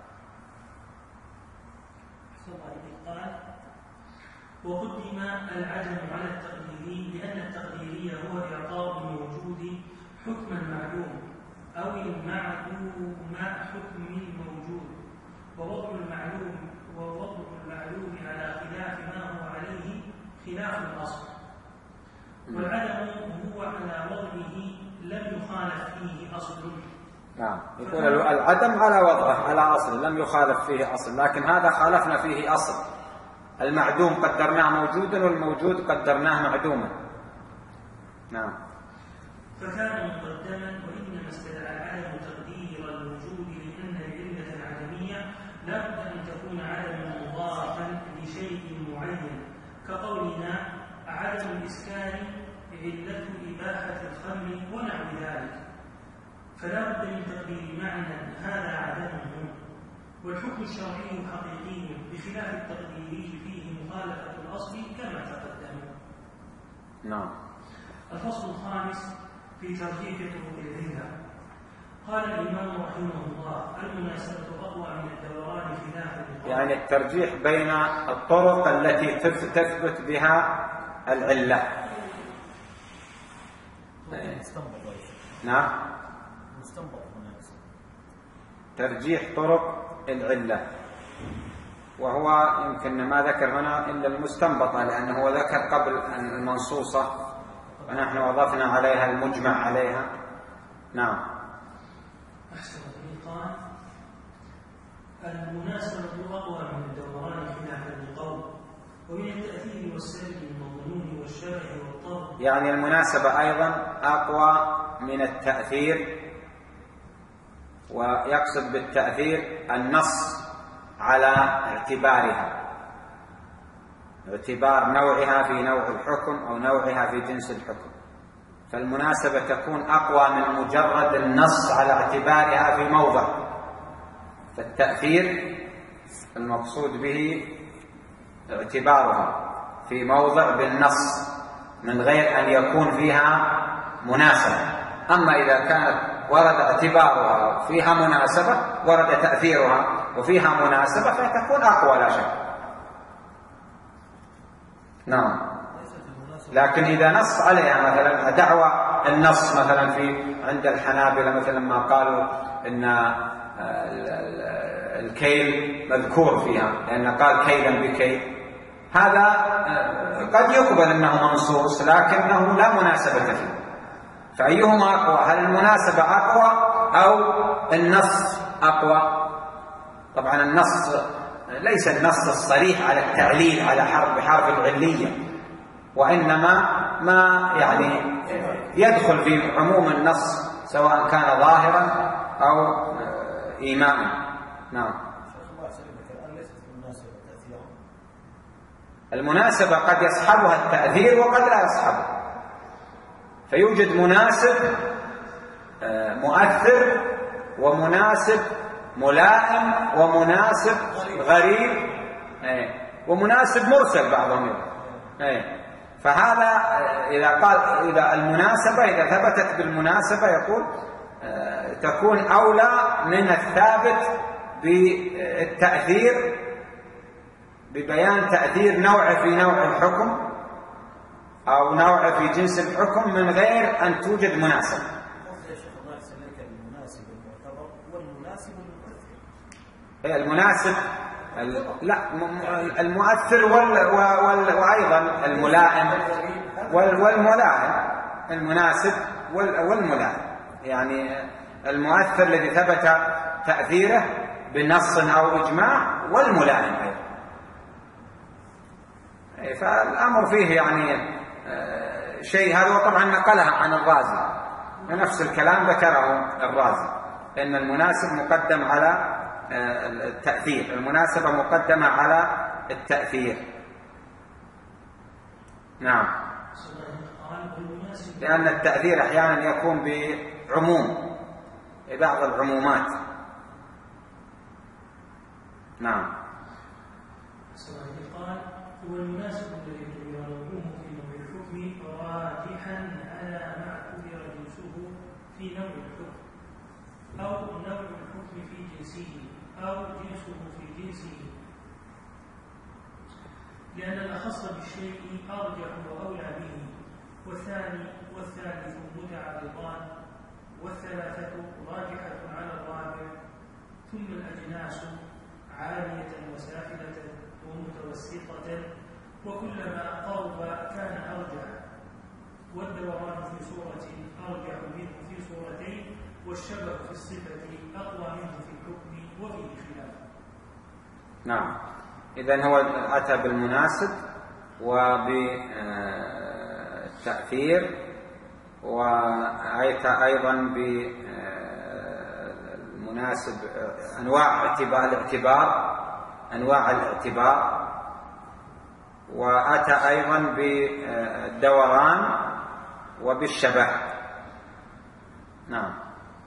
وقدم العدم على التقديري لأن التقديري هو إعطاء الموجود حكما معلوم أو المعدوم حكم الموجود، ووضع المعلوم ووضع المعلوم على خلاف ما هو عليه خلاف الأصل، والعدم هو على وضعه لم يخالف فيه أصل. نعم، يكون العدم على وضعه على أصل لم يخالف فيه أصل، لكن هذا خالفنا فيه أصل. المعدوم قدرناه موجودا والموجود قدرناه معدوما. نعم. فكان مقدما، وإنما استدعى العدم تقدير الوجود لأن العلة العدمية لا بد أن تكون عدما مضافا لشيء معين، كقولنا عدم الإسكان علة إباحة الخمر ونحو ذلك، فلا بد من تقدير معنى هذا عدمه. والحكم الشرعي حقيقي بخلاف التقديري فيه مخالفة الأصل كما تقدم. نعم. الفصل الخامس في ترجيح طرق العلة. قال الإمام رحمه الله: المناسبة أقوى من الدوران خلاف القول. يعني الترجيح بين الطرق التي تثبت بها العلة. نعم. ترجيح طرق العلة، وهو يمكن ما ذكر هنا إلا المستنبطة، لأنه هو ذكر قبل المنصوصة ونحن وضفنا عليها المجمع عليها. نعم. أحسن. قال: المناسبة أقوى من الدوران خلاف القول، ومن التأثير والسلب والظنون والشبه والطرد. يعني المناسبة أيضا أقوى من التأثير، ويقصد بالتأثير النص على اعتبارها، اعتبار نوعها في نوع الحكم أو نوعها في جنس الحكم، فالمناسبة تكون أقوى من مجرد النص على اعتبارها في موضع. فالتأثير المقصود به اعتبارها في موضع بالنص من غير أن يكون فيها مناسبة. أما إذا كانت ورد اعتبارها فيها مناسبة ورد تأثيرها، وفيها مناسبة فتكون أقوى لا شك. نعم. لكن إذا نص عليها مثلا دعوى النص مثلا في عند الحنابلة مثلا ما قالوا إن الكيل مذكور فيها لأن قال كيلا بكيل، هذا قد يقبل أنه منصوص لكنه لا مناسبة فيه. فأيهما أقوى؟ هل المناسبة أقوى أو النص أقوى؟ طبعا النص ليس النص الصريح على التعليل على حرف بحرف العلية، وإنما ما يعني يدخل في عموم النص سواء كان ظاهرا أو إيماء. نعم. المناسبة قد يصحبها التأثير وقد لا يصحبها، فيوجد مناسب مؤثر ومناسب ملائم ومناسب غريب ومناسب مرسل بعضهم يقول. فهذا إذا قال إذا المناسبة إذا ثبتت بالمناسبة يقول تكون أولى من الثابت بالتأثير ببيان تأثير نوع في نوع الحكم أو نوع في جنس الحكم من غير أن توجد مناسبة. المناسب لا المؤثر وال وال وأيضا الملائم والملائم المناسب والملائم، يعني المؤثر الذي ثبت تأثيره بنص أو إجماع والملائم أيضا. فالأمر فيه يعني شيء، هذا طبعا نقلها عن الرازي، نفس الكلام ذكره الرازي إن المناسب مقدم على التأثير، المناسبة مقدمة على التأثير. نعم. لأن التأثير أحيانا يكون بعموم بعض العمومات. نعم. قال هو المناسب الذي يعلمه في نوع الحكم راجحا على ما اعتبر جنسه في نوع الحكم أو نوع الحكم في جنسه أو جنسه في جنسه، لأن الأخص بالشيء أرجح وأولى به، والثاني والثالث متعارضان، والثلاثة راجحة على الرابع، ثم الأجناس عالية وسافلة ومتوسطة، وكلما قرب كان أرجح، والدوران في صورة أرجح منه في صورتين، والشبه في الصفة أقوى منه في الحكم وفيه خلاف. نعم. إذن هو أتى بالمناسب وبالتأثير، وأتى أيضا بالمناسب أنواع اعتبار الاعتبار أنواع الاعتبار، وأتى أيضا بالدوران وبالشبه. نعم.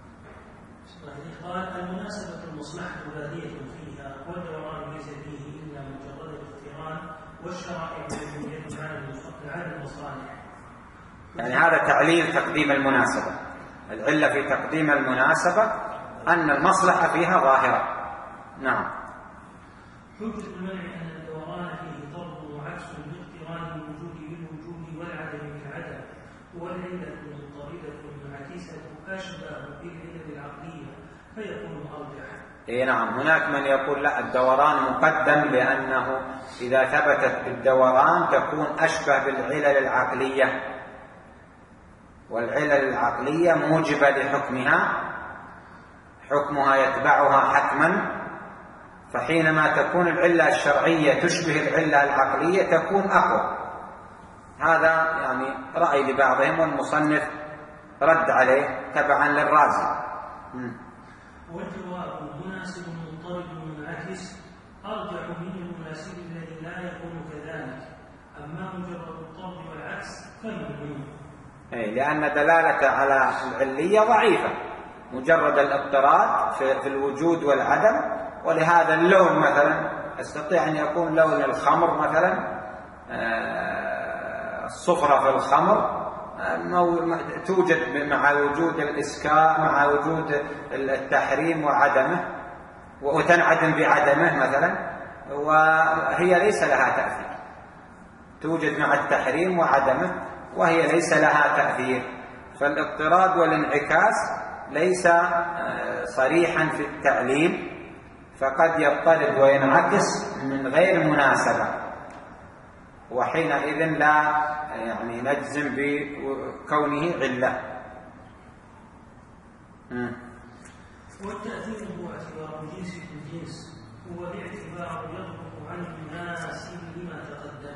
قال المناسبة المصلحة بادية فيها، والدوران ليس فيه إلا مجرد الاقتران، والشرائع مبنية على المصالح. يعني هذا تعليل تقديم المناسبة. العلة في تقديم المناسبة أن المصلحة فيها ظاهرة. نعم. حجة المنع أن الدوران فيه طرد وعكس باقتران الوجود بالوجود والعدم بالعدم، والعلة المضطردة المنعكسة أشبه بالعلة العقلية فيكون أرجح. إيه نعم. هناك من يقول لا، الدوران مقدم لأنه إذا ثبتت بالدوران تكون أشبه بالعلل العقلية، والعلل العقلية موجبة لحكمها، حكمها يتبعها حتما، فحينما تكون العلة الشرعية تشبه العلة العقلية تكون أقوى. هذا يعني رأي لبعضهم، والمصنف رد عليه تبعا للرازي. والجواب مناسب مضطرد منعكس أرجح من المناسب الذي لا يكون كذلك، أما مجرد الطرد والعكس فالمهم. أي لأن دلالة على العلية ضعيفة، مجرد الاضطراد في الوجود والعدم. ولهذا اللون مثلا يستطيع أن يكون لون الخمر مثلا الصفرة في الخمر توجد مع وجود الإسكار مع وجود التحريم وعدمه، وتنعدم بعدمه مثلا، وهي ليس لها تأثير، توجد مع التحريم وعدمه وهي ليس لها تأثير. فالاضطراد والانعكاس ليس صريحا في التعليل، فقد يضطرد وينعكس من غير مناسبة، وحينئذ لا يعني نجزم بكونه علة. والتأثير هو اعتبار الجنس في الجنس، هو الاعتبار يطلق عن الناس لما تقدم.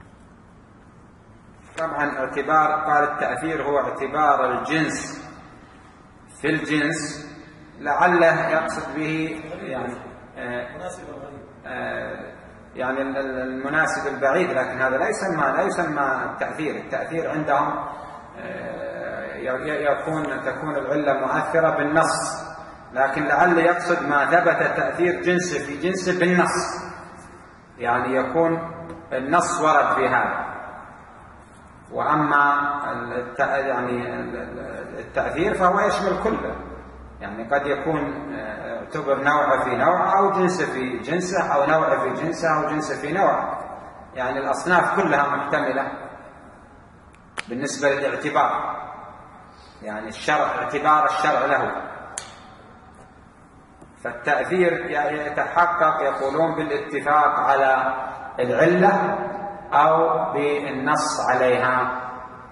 طبعا اعتبار، قال التأثير هو اعتبار الجنس في الجنس، لعله يقصد به يعني آه آه يعني المناسب البعيد، لكن هذا لا يسمى لا يسمى التأثير. التأثير عندهم آه يكون تكون العلة مؤثرة بالنص، لكن لعل يقصد ما ثبت تأثير جنس في جنس بالنص، يعني يكون النص ورد في هذا. وأما يعني التأثير فهو يشمل كله، يعني قد يكون اعتبر نوع في نوع، أو جنس في جنسه، أو نوع في جنسه، أو جنس في نوع، يعني الأصناف كلها محتملة بالنسبة للاعتبار، يعني الشرع اعتبار الشرع له. فالتأثير يتحقق يقولون بالاتفاق على العلة أو بالنص عليها.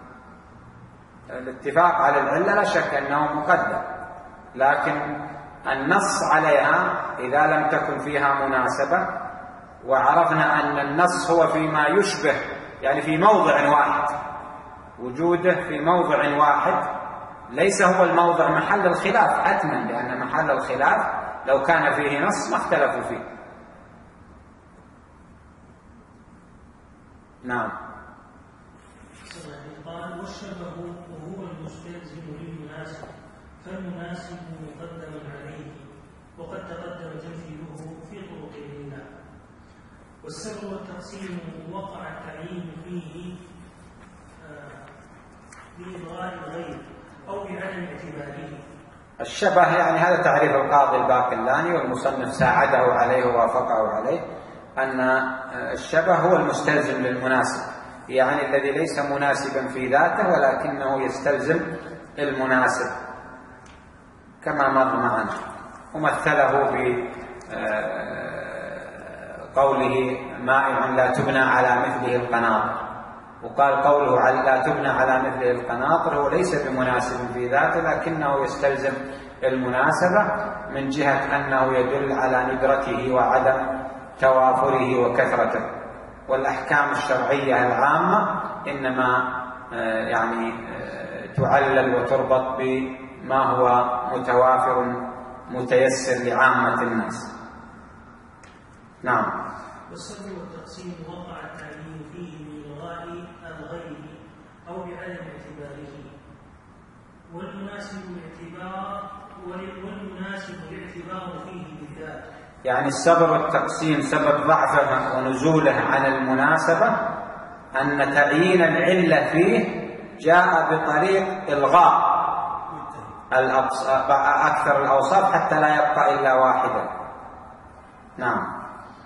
الاتفاق على العلة لا شك أنه مقدم، لكن النص عليها إذا لم تكن فيها مناسبة، وعرفنا أن النص هو فيما يشبه، يعني في موضع واحد، وجوده في موضع واحد ليس هو الموضع محل الخلاف حتما، لأن محل الخلاف لو كان فيه نص ما اختلفوا فيه. نعم. قال والشبه وهو المستلزم للمناسب، فالمناسب مقدم عليه، وقد تقدم تمثيله في طرق العلة. والسبب والتقسيم وقع التعيين فيه بإضغاء الغير أو بعدم اعتباره. الشبه يعني هذا تعريف القاضي الباقلاني، والمصنف ساعده عليه ووافقه عليه، أن الشبه هو المستلزم للمناسب، يعني الذي ليس مناسبا في ذاته ولكنه يستلزم المناسب، كما مر معنا. ومثله بقوله مائع لا تبنى على مثله القناطر، وقال قوله لا تبنى على مثله القناطر هو ليس بمناسب في ذاته، لكنه يستلزم المناسبة من جهة أنه يدل على ندرته وعدم توافره وكثرته. والأحكام الشرعية العامة إنما يعني تعلل وتربط بما هو متوافر متيسر لعامة الناس. نعم. والسبب والتقسيم وقع التعيين فيه بإلغاء الغير أو بعدم اعتباره، والمناسب الاعتبار والمناسب الاعتبار فيه بالذات. يعني السبب والتقسيم سبب ضعفه ونزوله عن المناسبة أن تعيين العلة فيه جاء بطريق إلغاء أكثر الأوصاف حتى لا يبقى إلا واحدا. نعم.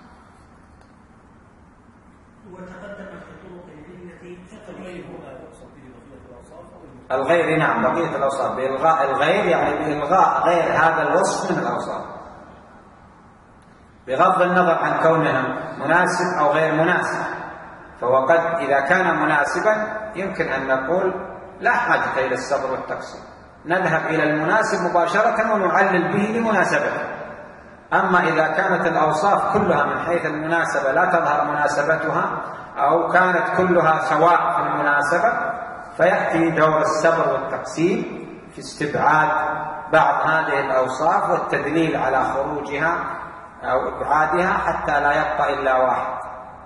وتقدم في طرق العلة الغير، نعم، بقية الأوصاف بإلغاء الغير، يعني بإلغاء غير هذا الوصف من الأوصاف، بغض النظر عن كونه مناسب أو غير مناسب. فهو قد إذا كان مناسبا يمكن أن نقول لا حاجة إلى الصبر والتقسيم، نذهب إلى المناسب مباشرة ونعلل به لمناسبته. أما إذا كانت الأوصاف كلها من حيث المناسبة لا تظهر مناسبتها، أو كانت كلها سواء في المناسبة، فيأتي دور الصبر والتقسيم في استبعاد بعض هذه الأوصاف والتدليل على خروجها أو إبعادها حتى لا يبقى إلا واحد.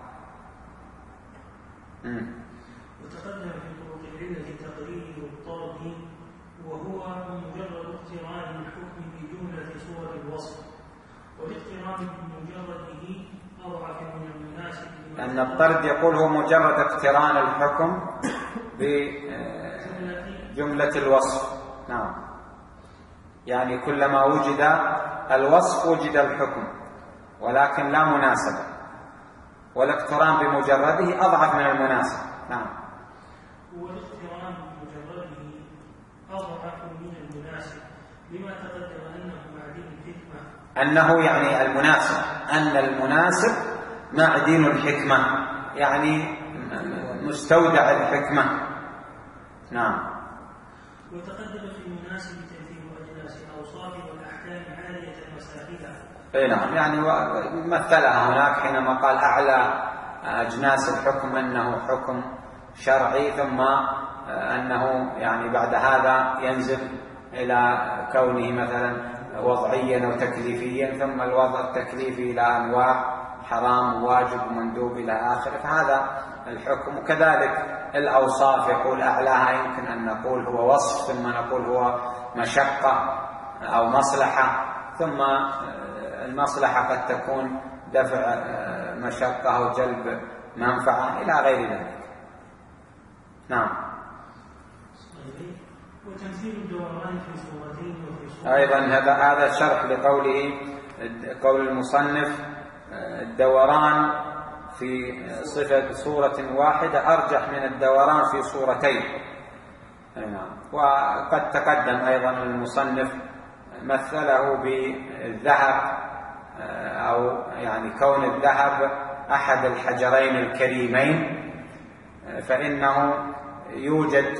م. وتقدم في طرق العلة تقرير الطرد، وهو مجرد اقتران الحكم بجملة صور الوصف، والاقتران بمجرده أضعف من المناسب، لأن الطرد يقول هو مجرد اقتران الحكم بجملة الوصف. نعم، يعني كلما وجد الوصف وجد الحكم، ولكن لا مناسبة، والاقتران بمجرده أضعف من المناسب. نعم. والاقتران بمجرده أضعف من المناسب لما تقدم أنه معدن الحكمة. أنه يعني المناسب، أن المناسب معدن الحكمة، يعني مستودع الحكمة. نعم. وتقدم في المناسب تأثير أجناس الأوصاف والأحكام عالية مسافلها. اي نعم، يعني مثلها هناك حينما قال أعلى أجناس الحكم أنه حكم شرعي، ثم أنه يعني بعد هذا ينزل إلى كونه مثلا وضعيا أو تكليفيا، ثم الوضع التكليفي إلى أنواع حرام وواجب ومندوب إلى آخره، فهذا الحكم. وكذلك الأوصاف، يقول أعلاها يمكن أن نقول هو وصف، ثم نقول هو مشقة أو مصلحة، ثم المصلحة قد تكون دفع مشقة أو جلب منفعة إلى غير ذلك. نعم. وتمثيل الدوران في صورتين وفي صورة أيضا هذا هذا شرح لقوله قول المصنف الدوران في صفة صورة واحدة أرجح من الدوران في صورتين. نعم. وقد تقدم أيضا المصنف مثله بالذهب، أو يعني كون الذهب أحد الحجرين الكريمين، فإنه يوجد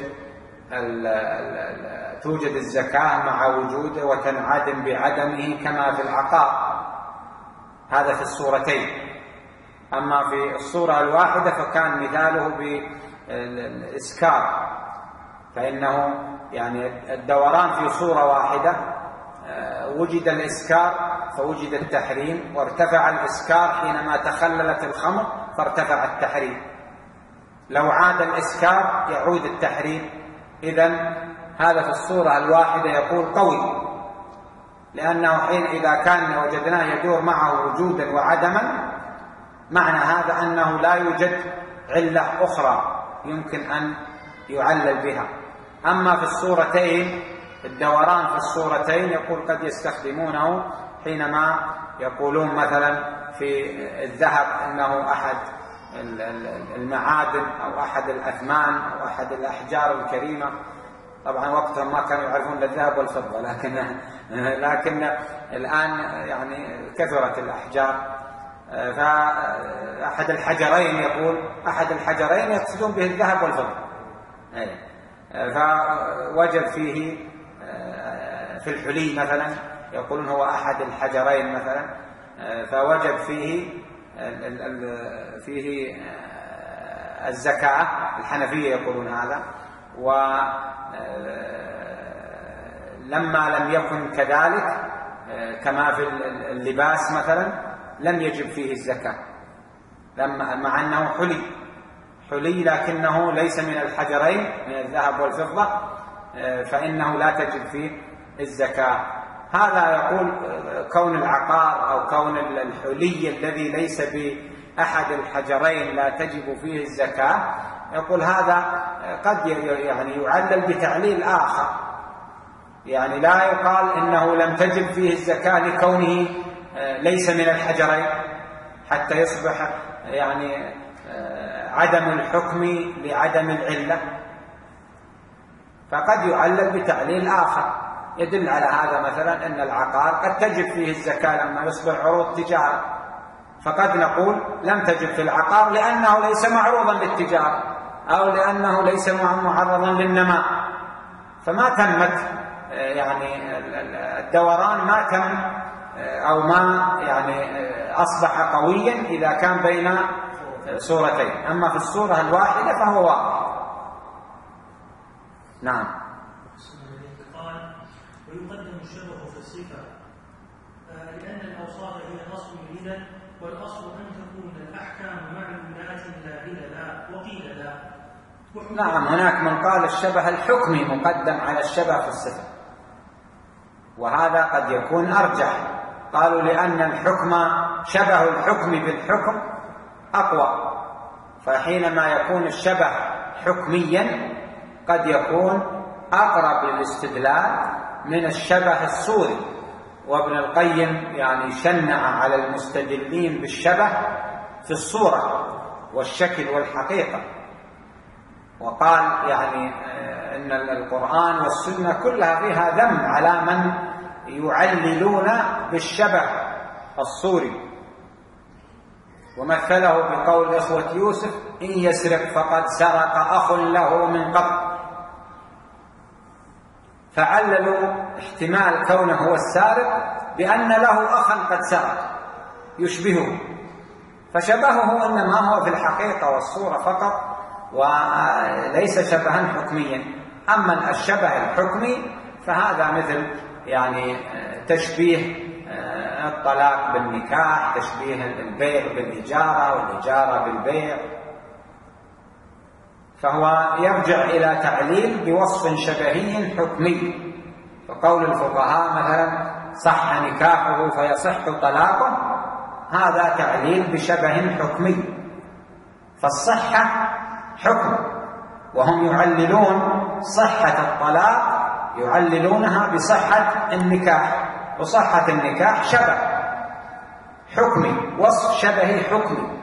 توجد الزكاة مع وجوده وتنعدم بعدمه كما في العقار، هذا في الصورتين. أما في الصورة الواحدة فكان مثاله بالإسكار، فإنه يعني الدوران في صورة واحدة وجد الإسكار فوجد التحريم، وارتفع الإسكار حينما تخللت الخمر فارتفع التحريم. لو عاد الإسكار يعود التحريم. إذن هذا في الصورة الواحدة يقول قوي، لأنه حين إذا كان وجدناه يدور معه وجودا وعدما، معنى هذا أنه لا يوجد علة أخرى يمكن أن يعلل بها. أما في الصورتين الدوران في الصورتين يقول قد يستخدمونه حينما يقولون مثلا في الذهب أنه أحد المعادن أو أحد الأثمان أو أحد الأحجار الكريمة. طبعا وقتها ما كانوا يعرفون الذهب والفضة، لكن لكن الآن يعني كثرت الأحجار، فأحد الحجرين يقول أحد الحجرين يقصدون به الذهب والفضة، فوجد فيه في الحلي مثلا يقولون هو أحد الحجرين مثلا، فوجد فيه فيه الزكاة. الحنفية يقولون هذا، ولما لم يكن كذلك كما في اللباس مثلا لم يجب فيه الزكاة، لما مع أنه حلي حلي لكنه ليس من الحجرين من الذهب والفضة، فإنه لا تجب فيه الزكاة. هذا يقول كون العقار أو كون الحلي الذي ليس بأحد الحجرين لا تجب فيه الزكاة، يقول هذا قد يعني يعلل بتعليل آخر، يعني لا يقال إنه لم تجب فيه الزكاة لكونه ليس من الحجرين حتى يصبح يعني عدم الحكم لعدم العلة، فقد يعلل بتعليل آخر يدل على هذا، مثلا أن العقار قد تجب فيه الزكاة لما يصبح عروض تجارة، فقد نقول لم تجب في العقار لأنه ليس معروضا للتجارة أو لأنه ليس معرضا للنماء، فما تمت يعني الدوران ما تم أو ما يعني أصبح قويا إذا كان بين صورتين. أما في الصورة الواحدة فهو واضح. نعم. قال ويقدم الشبه في الصفة لأن الأوصاف هي أصل العلل، والأصل أن تكون الأحكام معلولات لا علل وقيل لا. نعم، هناك من قال الشبه الحكمي مقدم على الشبه في الصفة، وهذا قد يكون أرجح. قالوا لأن الحكم شبه الحكم بالحكم أقوى، فحينما يكون الشبه حكميا قد يكون أقرب للاستدلال من الشبه الصوري، وابن القيم يعني شنع على المستدلين بالشبه في الصورة والشكل والحقيقة، وقال يعني إن القرآن والسنة كلها فيها ذم على من يعللون بالشبه الصوري، ومثله بقول إخوة يوسف: إن يسرق فقد سرق أخ له من قبل، فعللوا احتمال كونه هو السارق بأن له أخا قد سرق يشبهه، فشبهه إنما هو في الحقيقة والصورة فقط وليس شبها حكميا. أما الشبه الحكمي فهذا مثل يعني تشبيه الطلاق بالنكاح، تشبيه البيع بالإجارة والإجارة بالبيع، فهو يرجع إلى تعليل بوصف شبهي حكمي. فقول الفقهاء مثلا: صح نكاحه فيصح طلاقه، هذا تعليل بشبه حكمي، فالصحة حكم، وهم يعللون صحة الطلاق يعللونها بصحة النكاح، وصحة النكاح شبه حكمي، وصف شبهي حكمي،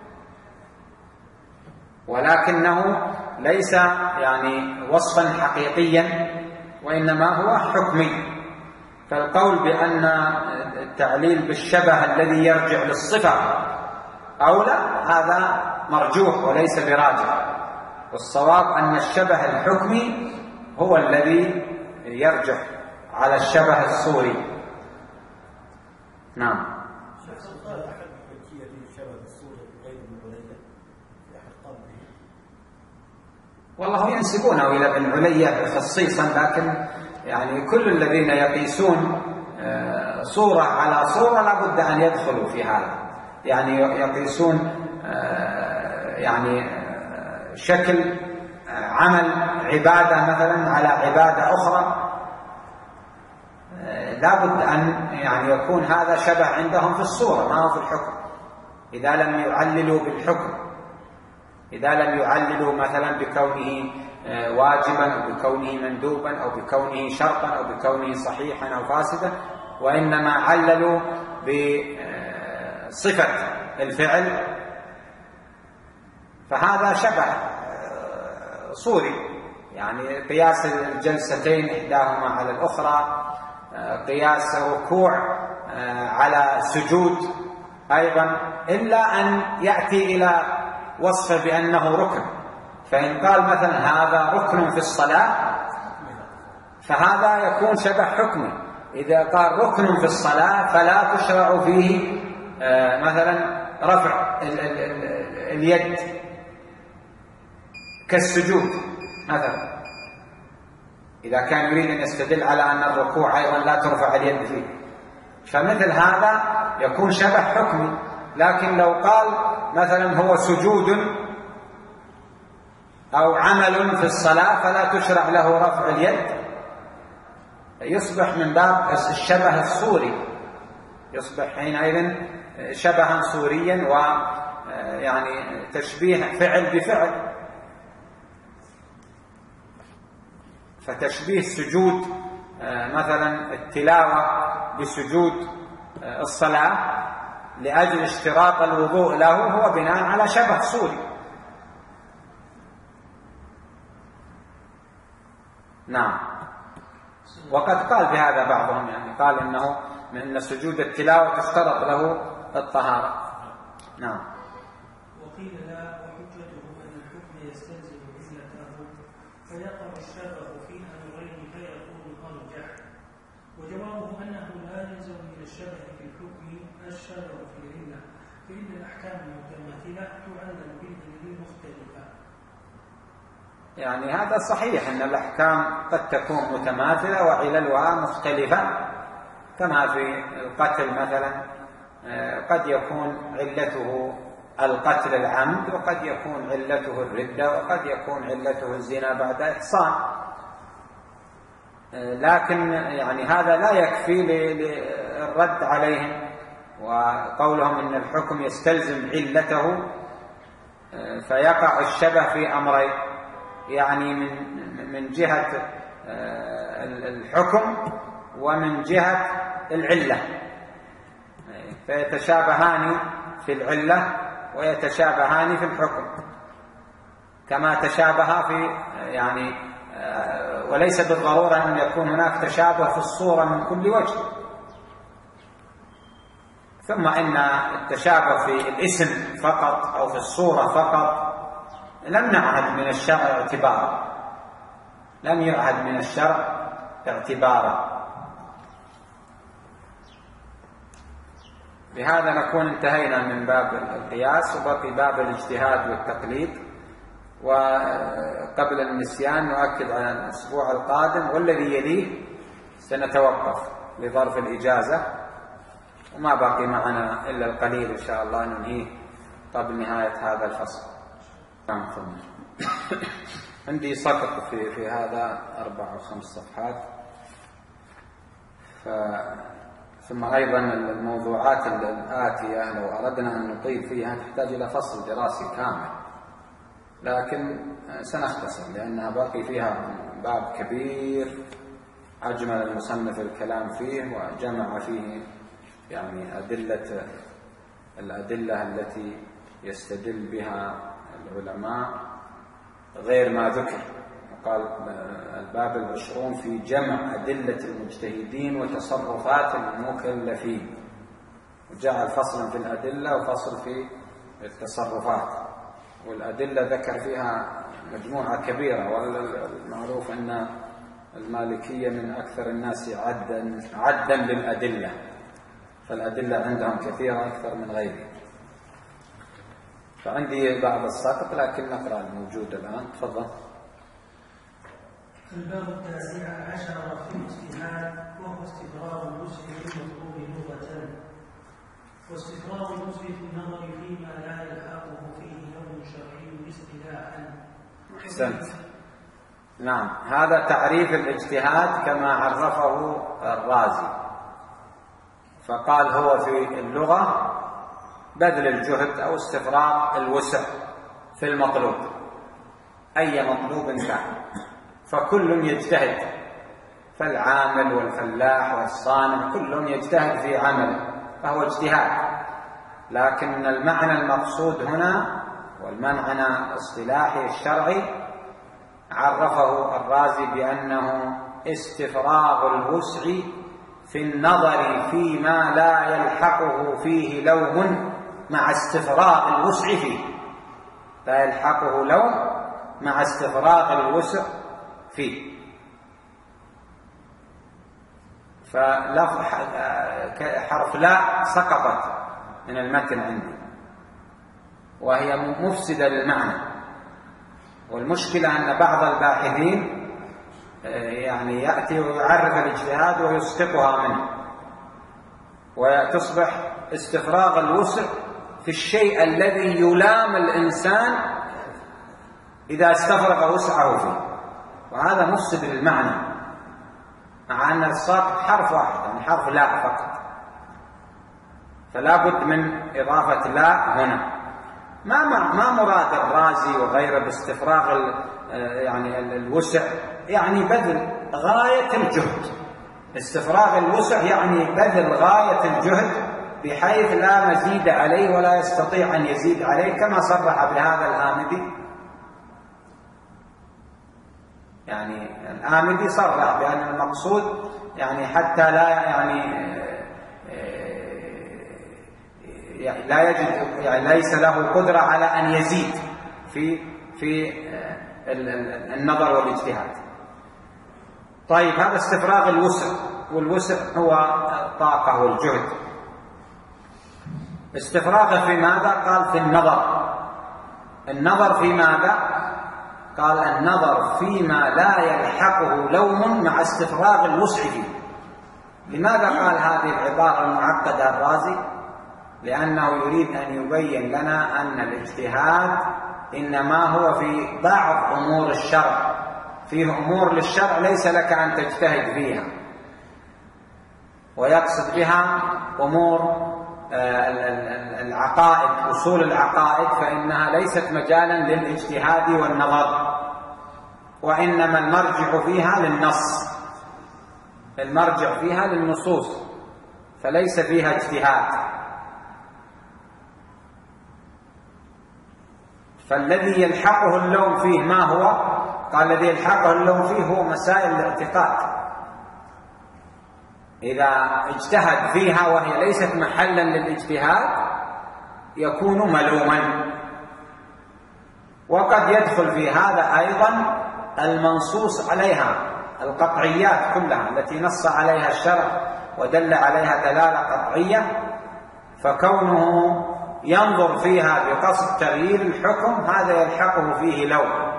ولكنه ليس يعني وصفا حقيقيا وإنما هو حكمي. فالقول بأن التعليل بالشبه الذي يرجع للصفة أولى هذا مرجوح وليس براجح، والصواب أن الشبه الحكمي هو الذي يرجع على الشبه الصوري. نعم. والله ينسبونه إلى ابن علية خصيصا، لكن يعني كل الذين يقيسون صورة على صورة لا بد أن يدخلوا في هذا، يعني يقيسون يعني شكل عمل عبادة مثلا على عبادة أخرى، لا بد أن يعني يكون هذا شبه عندهم في الصورة ما هو في الحكم. إذا لم يعللوا بالحكم، إذا لم يعللوا مثلا بكونه واجبا أو بكونه مندوبا أو بكونه شرطا أو بكونه صحيحا أو فاسدا، وإنما عللوا بصفة الفعل، فهذا شبه صوري، يعني قياس الجلستين إحداهما على الأخرى، قياس ركوع على سجود أيضا، إلا أن يأتي إلى وصفه بأنه ركن. فإن قال مثلا هذا ركن في الصلاة فهذا يكون شبه حكمي. إذا قال ركن في الصلاة فلا تشرع فيه مثلا رفع ال ال ال اليد كالسجود مثلا، إذا كان يريد أن يستدل على أن الركوع أيضا لا ترفع اليد فيه، فمثل هذا يكون شبه حكمي. لكن لو قال مثلا هو سجود أو عمل في الصلاة فلا تشرع له رفع اليد، يصبح من باب الشبه الصوري، يصبح حينئذ شبها صوريا ويعني تشبيه فعل بفعل. فتشبيه سجود مثلا التلاوة بسجود الصلاة لأجل اشتراط الوضوء له هو بناء على شبه صوري. نعم. وقد قال بهذا بعضهم، يعني قال إنه من سجود التلاوة تشترط له الطهارة. نعم. وقيل لا، وحجته أن الحكم يستلزم علته فيقع الشبه في أمرين فيكون أرجح، وجوابه أنه لا يلزم من الشبه في الحكم الشبه في العلة، فإن الأحكام المتماثلة تعلم بالعلل المختلفة. يعني هذا صحيح أن الأحكام قد تكون متماثلة وعللها مختلفة، كما في القتل مثلا قد يكون علته القتل العمد، وقد يكون علته الردة، وقد يكون علته الزنا بعد إحصان، لكن يعني هذا لا يكفي للرد عليهم وقولهم إن الحكم يستلزم علته فيقع الشبه في أمرين، يعني من من جهة الحكم ومن جهة العلة، فيتشابهان في العلة ويتشابهان في الحكم كما تشابها في يعني، وليس بالضرورة أن يكون هناك تشابه في الصورة من كل وجه. ثم إن التشابه في الاسم فقط أو في الصورة فقط لم نعهد من الشرع اعتباره، لم يعهد من الشرع اعتباره. بهذا نكون انتهينا من باب القياس، وبقي باب الاجتهاد والتقليد. وقبل النسيان نؤكد على الأسبوع القادم والذي يليه سنتوقف لظرف الإجازة، وما باقي معنا إلا القليل إن شاء الله ننهيه قبل نهاية هذا الفصل. عندي سقط في في هذا أربع أو خمس صفحات. ف... ثم أيضا الموضوعات الآتية لو أردنا أن نطيل فيها تحتاج إلى فصل دراسي كامل، لكن سنختصر لأنها باقي فيها باب كبير أجمل المصنف الكلام فيه، وجمع فيه يعني أدلة الأدلة التي يستدل بها العلماء غير ما ذكر. قال الباب العشرون في جمع أدلة المجتهدين وتصرفات المكلفين، وجعل فصلا في الأدلة وفصل في التصرفات. والأدلة ذكر فيها مجموعة كبيرة، والمعروف أن المالكية من أكثر الناس عدا عدا للأدلة، فالأدلة عندهم كثيرة أكثر من غيره. فعندي بعض السقط لكن نقرأ الموجود الآن. تفضل. الباب التاسع عشر في الاجتهاد، وهو استفراغ الوسع في المطلوب لغة، واستفراغ الوسع في النظر فيما لا يلحقه فيه نظر شرعي اصطلاحا. أحسنت. نعم، هذا تعريف الاجتهاد كما عرفه الرازي، فقال هو في اللغة بذل الجهد أو استفراغ الوسع في المطلوب، أي مطلوب كان، فكل يجتهد، فالعامل والفلاح والصانع كل يجتهد في عمله، فهو اجتهاد. لكن المعنى المقصود هنا والمعنى الاصطلاحي الشرعي عرفه الرازي بأنه استفراغ الوسع في النظر فيما لا يلحقه فيه لوم مع استفراغ الوسع فيه، لا يلحقه لوم مع استفراغ الوسع فيه. فحرف لا سقطت من المتن عندي، وهي مفسدة للمعنى. والمشكلة أن بعض الباحثين يعني يأتي ويعرف الاجتهاد ويسقطها منه، وتصبح استفراغ الوسع في الشيء الذي يلام الإنسان إذا استفرغ وسعه فيه، وهذا مفسد للمعنى، مع أن الساقط حرف واحد، يعني حرف لا فقط. فلا بد من إضافة لا هنا. ما ما مراد الرازي وغيره باستفراغ يعني الوسع، يعني بذل غاية الجهد. استفراغ الوسع يعني بذل غاية الجهد بحيث لا مزيد عليه ولا يستطيع أن يزيد عليه، كما صرح بهذا الآمدي. يعني الآمدي صرح بأن المقصود يعني حتى لا يعني لا يجد يعني ليس له قدرة على أن يزيد في في النظر والاجتهاد. طيب، هذا استفراغ الوسع، والوسع هو الطاقة والجهد. استفراغه في ماذا؟ قال في النظر. النظر في ماذا؟ قال النظر فيما لا يلحقه لوم مع استفراغ الوسع فيه. لماذا قال هذه العبارة المعقدة الرازي؟ لأنه يريد أن يبين لنا أن الاجتهاد إنما هو في بعض أمور الشرع، فيه أمور للشرع ليس لك أن تجتهد فيها، ويقصد بها أمور العقائد، أصول العقائد، فإنها ليست مجالا للاجتهاد والنظر، وإنما المرجع فيها للنص، المرجع فيها للنصوص. فليس فيها اجتهاد. فالذي يلحقه اللوم فيه ما هو؟ قال الذي يلحقه اللوم فيه هو مسائل الاعتقاد، إذا اجتهد فيها وهي ليست محلا للاجتهاد يكون ملوما. وقد يدخل في هذا أيضا المنصوص عليها، القطعيات كلها التي نص عليها الشرع ودل عليها دلالة قطعية، فكونه ينظر فيها بقصد تغيير الحكم هذا يلحقه فيه لوم.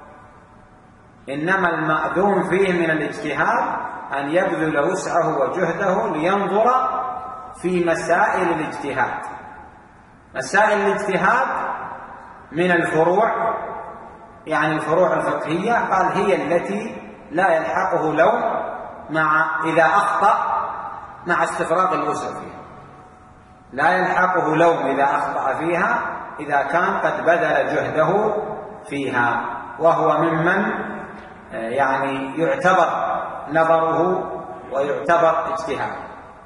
إنما المأذون فيه من الاجتهاد أن يبذل وسعه وجهده لينظر في مسائل الاجتهاد. مسائل الاجتهاد من الفروع، يعني الفروع الفقهية، قال هي التي لا يلحقه لوم مع إذا أخطأ مع استفراغ الوسع فيها، لا يلحقه لوم إذا أخطأ فيها إذا كان قد بذل جهده فيها، وهو ممن يعني يعتبر نظره ويعتبر اجتهاده.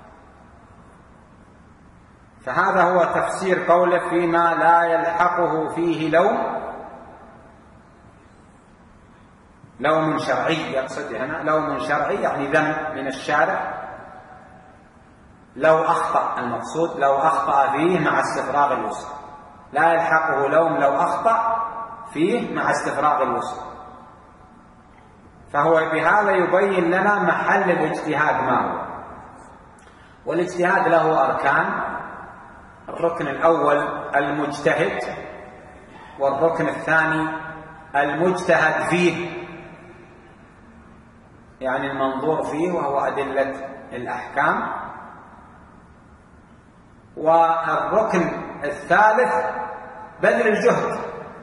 فهذا هو تفسير قوله فيما لا يلحقه فيه لوم، لوم شرعي يقصد هنا، لوم شرعي يعني ذنب من الشارع، لو أخطأ، المقصود لو أخطأ فيه مع استفراغ الوسع، لا يلحقه لوم لو أخطأ فيه مع استفراغ الوسع. فهو بهذا يبين لنا محل الاجتهاد ما هو. والاجتهاد له أركان، الركن الأول المجتهد، والركن الثاني المجتهد فيه يعني المنظور فيه وهو أدلة الأحكام، والركن الثالث بذل الجهد.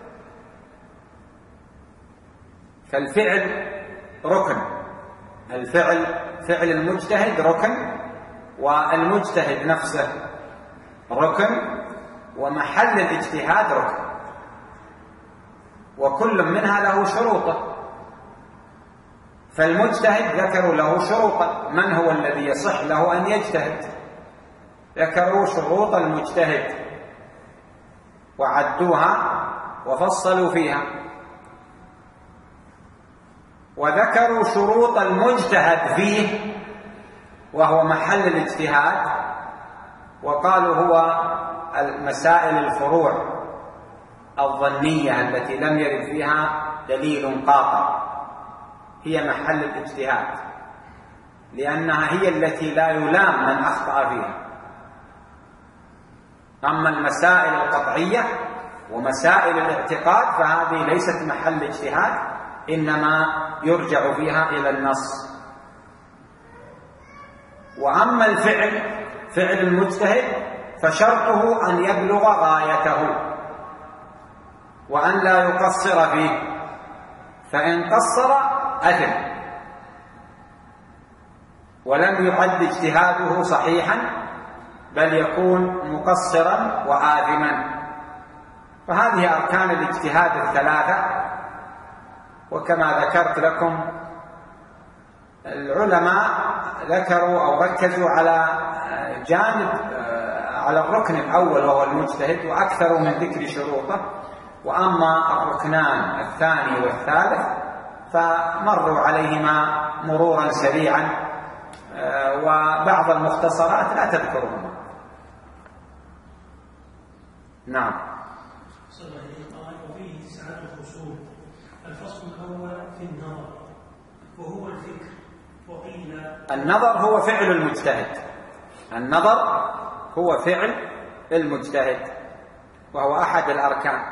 فالفعل ركن، الفعل فعل المجتهد ركن، والمجتهد نفسه ركن، ومحل الاجتهاد ركن، وكل منها له شروطه. فالمجتهد ذكروا له شروطا، من هو الذي يصح له أن يجتهد؟ ذكروا شروط المجتهد وعدوها وفصلوا فيها، وذكروا شروط المجتهد فيه وهو محل الاجتهاد، وقالوا هو المسائل الفروع الظنية التي لم يرد فيها دليل قاطع، هي محل الاجتهاد، لأنها هي التي لا يلام من أخطأ فيها. أما المسائل القطعية ومسائل الاعتقاد فهذه ليست محل اجتهاد، إنما يرجع فيها إلى النص. وأما الفعل، فعل المجتهد، فشرطه أن يبلغ غايته وأن لا يقصر فيه، فإن قصر أثم ولم يعد اجتهاده صحيحا بل يكون مقصرا وآثما. فهذه أركان الاجتهاد الثلاثة. وكما ذكرت لكم العلماء ذكروا أو ركزوا على جانب على الركن الأول وهو المجتهد وأكثروا من ذكر شروطه، وأما الركنان الثاني والثالث فمروا عليهما مرورا سريعا، وبعض المختصرات لا تذكرهما. نعم. وفيه تسعة فصول. الفصل الأول في النظر وهو الفكر، وقيل النظر هو فعل المجتهد، النظر هو فعل المجتهد وهو أحد الأركان.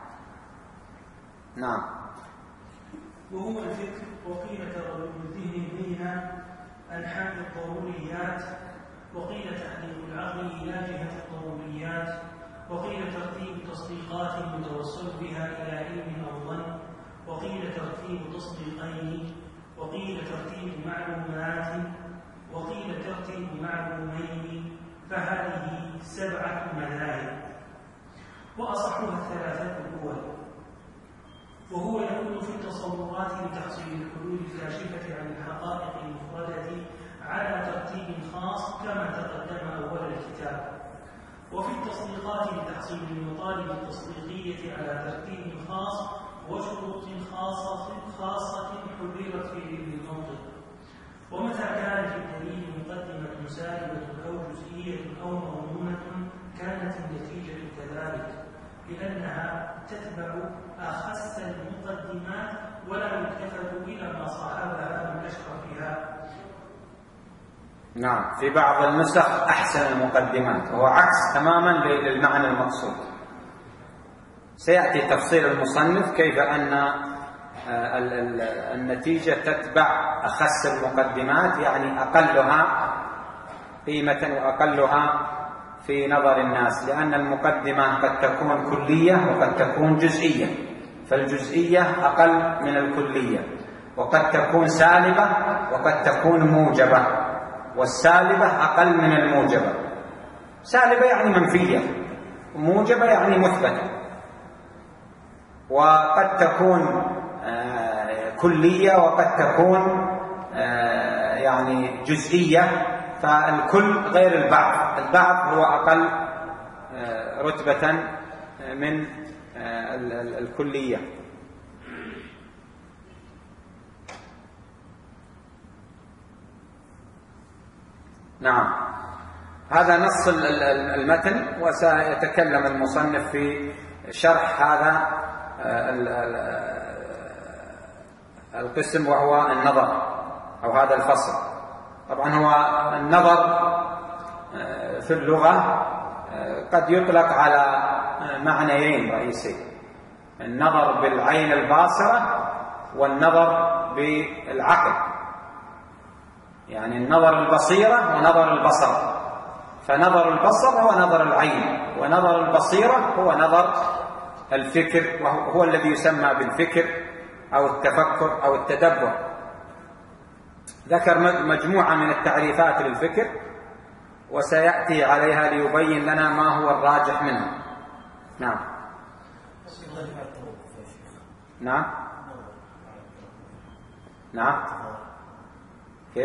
نعم. وهو الفكر، وقيل تردد الذهن بين أنحاء الضروريات، وقيل تحديد العقل إلى جهة الضروريات، وقيل ترتيب تصديقات متوصل بها إلى علم أو ظن، وقيل ترتيب تصديقين، وقيل ترتيب معلومات، وقيل ترتيب معلومين. فهذه سبعة مذاهب، وأصحها الثلاثة الأول. وهو يكون في التصورات لتحصيل الحلول الكاشفة عن الحقائق المفردة على ترتيب خاص كما تقدم أول الكتاب. وفي التصديقات لتحصيل المطالب التصديقية على ترتيب خاص وشروط خاصة خاصة حررت في ذهن المنطق. ومتى كان في الدليل مقدمة سالبة أو جزئية أو مضمونة كانت النتيجة كذلك، لأنها تتبع أخس المقدمات ولا يلتفت إلى ما صاحبها من أشرفها. نعم، في بعض النسخ أحسن المقدمات، وهو عكس تماما للمعنى المقصود. سيأتي تفصيل المصنف كيف أن النتيجة تتبع أخس المقدمات، يعني أقلها قيمة وأقلها في نظر الناس، لأن المقدمة قد تكون كلية وقد تكون جزئية، فالجزئية أقل من الكلية، وقد تكون سالبة وقد تكون موجبة، والسالبة أقل من الموجبة. سالبة يعني منفية، وموجبة يعني مثبتة. وقد تكون كلية وقد تكون يعني جزئية، فالكل غير البعض، البعض هو أقل رتبة من الكلية. نعم، هذا نص المتن، وسيتكلم المصنف في شرح هذا القسم وهو النظر أو هذا الفصل. طبعا هو النظر في اللغة قد يطلق على معنيين رئيسي: النظر بالعين الباصرة والنظر بالعقل، يعني النظر البصيرة ونظر البصر. فنظر البصر هو نظر العين، ونظر البصيرة هو نظر الفكر، وهو الذي يسمى بالفكر أو التفكر أو التدبر. ذكر مجموعة من التعريفات للفكر وسيأتي عليها ليبين لنا ما هو الراجح منها. نعم نعم نعم كيف؟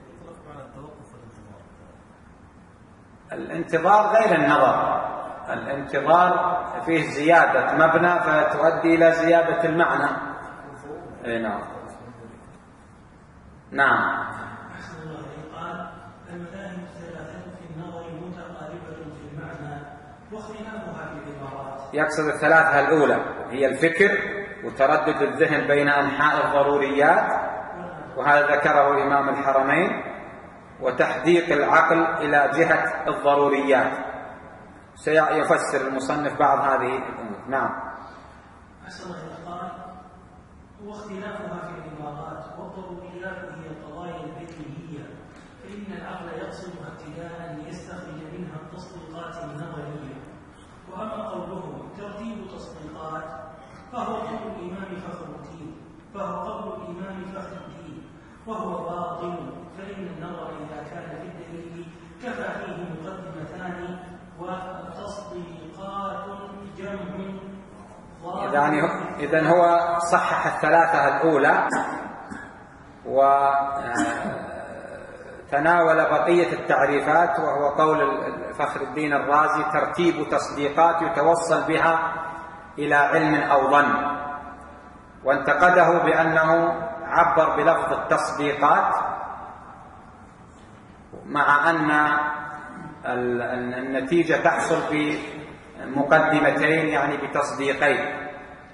الانتظار غير النظر. الانتظار فيه زيادة مبنى فتؤدي إلى زيادة المعنى. اي نعم نعم. أحسن الله إليك. قال: المذاهب الثلاثة في النظر متقاربة في المعنى واختلافها في العبارات. يقصد الثلاثة الأولى هي الفكر وتردد الذهن بين أنحاء الضروريات، وهذا ذكره إمام الحرمين، وتحديق العقل إلى جهة الضروريات. سيفسر المصنف بعض هذه الأمور. نعم. أحسن الله إليك. قال: واختلافها في العبارات والضروريات هي القضايا البديهية، فإن العقل يقصدها ابتداء ليستخرج منها التصديقات النظرية. وأما قوله ترتيب تصديقات فهو قول الإمام فخر الدين فهو قول الإمام فخر الدين وهو باطل، فإن النظر إذا كان في الدليل كفى فيه مقدمتان وتصديقات جمع. يعني إذن هو صحح الثلاثة الأولى وتناول بقية التعريفات، وهو قول فخر الدين الرازي: ترتيب تصديقات يتوصل بها إلى علم أو ظن. وانتقده بأنه عبر بلفظ التصديقات، مع أن النتيجة تحصل بمقدمتين، يعني بتصديقين.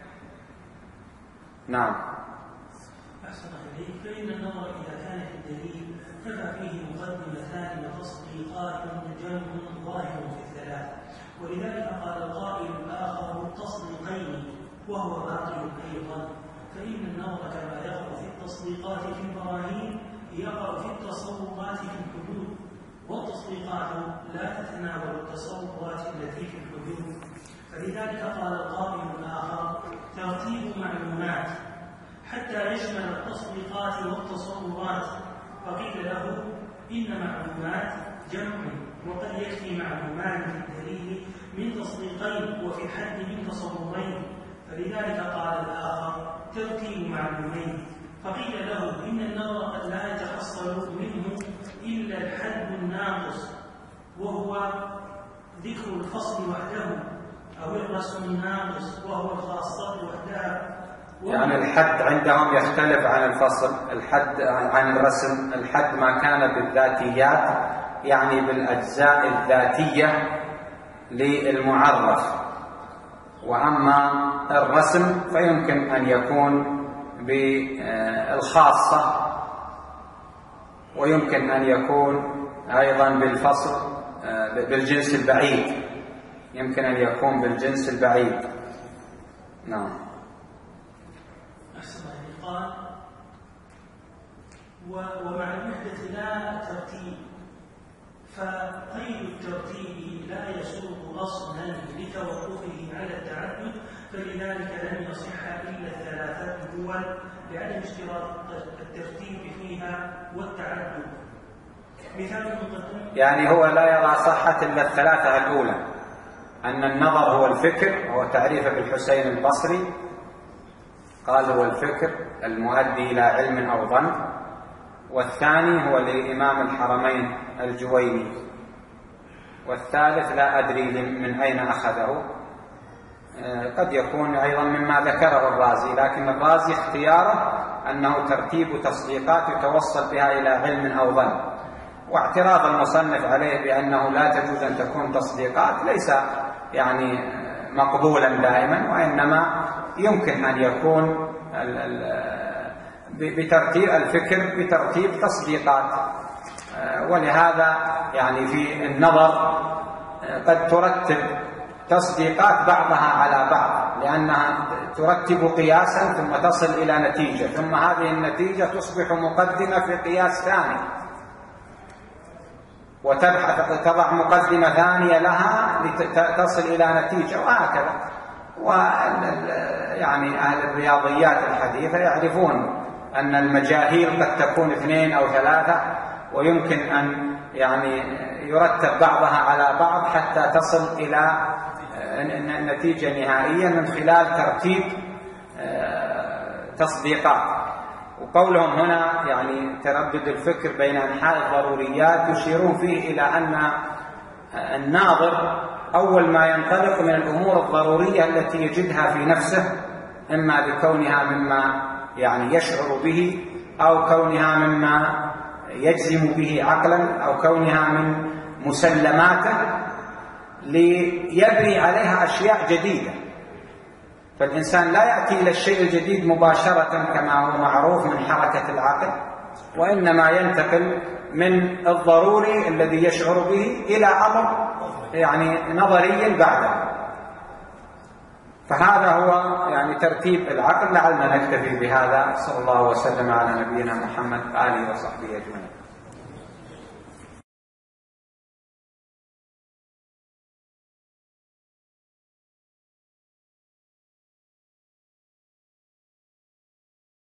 نعم. أحسن إليك. فإن النظر إذا كان في الدليل كفى فيه مقدمتان وتصديقات جمع ظاهر في الثلاث، ولذلك قال القائل الآخر التصديقين وهو باطل أيضا، فإن النظر كما يقع في التصديقات في البراهين يقع في التصورات في الحدود، والتصديقات لا تتناول التصورات التي في الحدود. فلذلك قال القائل الآخر ترتيب معلومات حتى يشمل التصديقات والتصورات، فقيل له إن معلومات جمع، وقد يكفي معلومان في الدليل من تصديقين وفي الحد من تصورين. فلذلك قال الآخر ترتيب معلومين، فقيل له إن النظر قد لا يتحصل منه إلا الحد الناقص وهو ذكر الفصل وحده، أو الرسم الناقص وهو الخاصة وحدها. يعني الحد عندهم يختلف عن الفصل. الحد عن الرسم، الحد ما كان بالذاتيات يعني بالأجزاء الذاتية للمعرف، وأما الرسم فيمكن أن يكون بالخاصة، ويمكن أن يكون أيضا بالفصل بالجنس البعيد، يمكن أن يكون بالجنس البعيد. نعم. أحسن قال: ومع الوحدة لا ترتيب، فقيد الترتيب لا يسوق أصلا لتوقفه على التعدد، فلذلك لم يصح إلا الثلاثات الأول لعدم اشتراط الترتيب فيها والتعدد. مثال مقدم، يعني هو لا يرى صحة إلا الثلاثة الأولى، أن النظر هو الفكر، هو تعريفه بالحسين البصري، قال هو الفكر المؤدي إلى علم أو ظن، والثاني هو لإمام الحرمين الجويني، والثالث لا أدري من أين أخذه، قد يكون أيضا مما ذكره الرازي، لكن الرازي اختياره أنه ترتيب تصديقات يتوصل بها إلى علم أو ظن. واعتراض المصنف عليه بأنه لا تجوز أن تكون تصديقات ليس يعني مقبولا دائما، وإنما يمكن أن يكون بترتيب الفكر بترتيب تصديقات. ولهذا يعني في النظر قد ترتب تصديقات بعضها على بعض، لأنها ترتب قياسا ثم تصل إلى نتيجة، ثم هذه النتيجة تصبح مقدمة في قياس ثاني، وتبحث تضع مقدمة ثانية لها لتصل إلى نتيجة، وهكذا. ويعني أهل الرياضيات الحديثة يعرفون أن المجاهيل قد تكون اثنين أو ثلاثة، ويمكن أن يعني يرتب بعضها على بعض حتى تصل إلى نتيجة نهائية من خلال ترتيب تصديقات. وقولهم هنا يعني تردد الفكر بين أنحاء الضروريات يشيرون فيه إلى أن الناظر أول ما ينطلق من الأمور الضرورية التي يجدها في نفسه، إما بكونها مما يعني يشعر به، أو كونها مما يجزم به عقلا، أو كونها من مسلماته، ليبني عليها أشياء جديدة. فالإنسان لا يأتي إلى الشيء الجديد مباشرة كما هو معروف من حركة العقل، وإنما ينتقل من الضروري الذي يشعر به إلى أمر يعني نظري بعده. فهذا هو يعني ترتيب العقل. لعلنا نكتفي بهذا. صلى الله وسلم على نبينا محمد آله وصحبه أجمعين.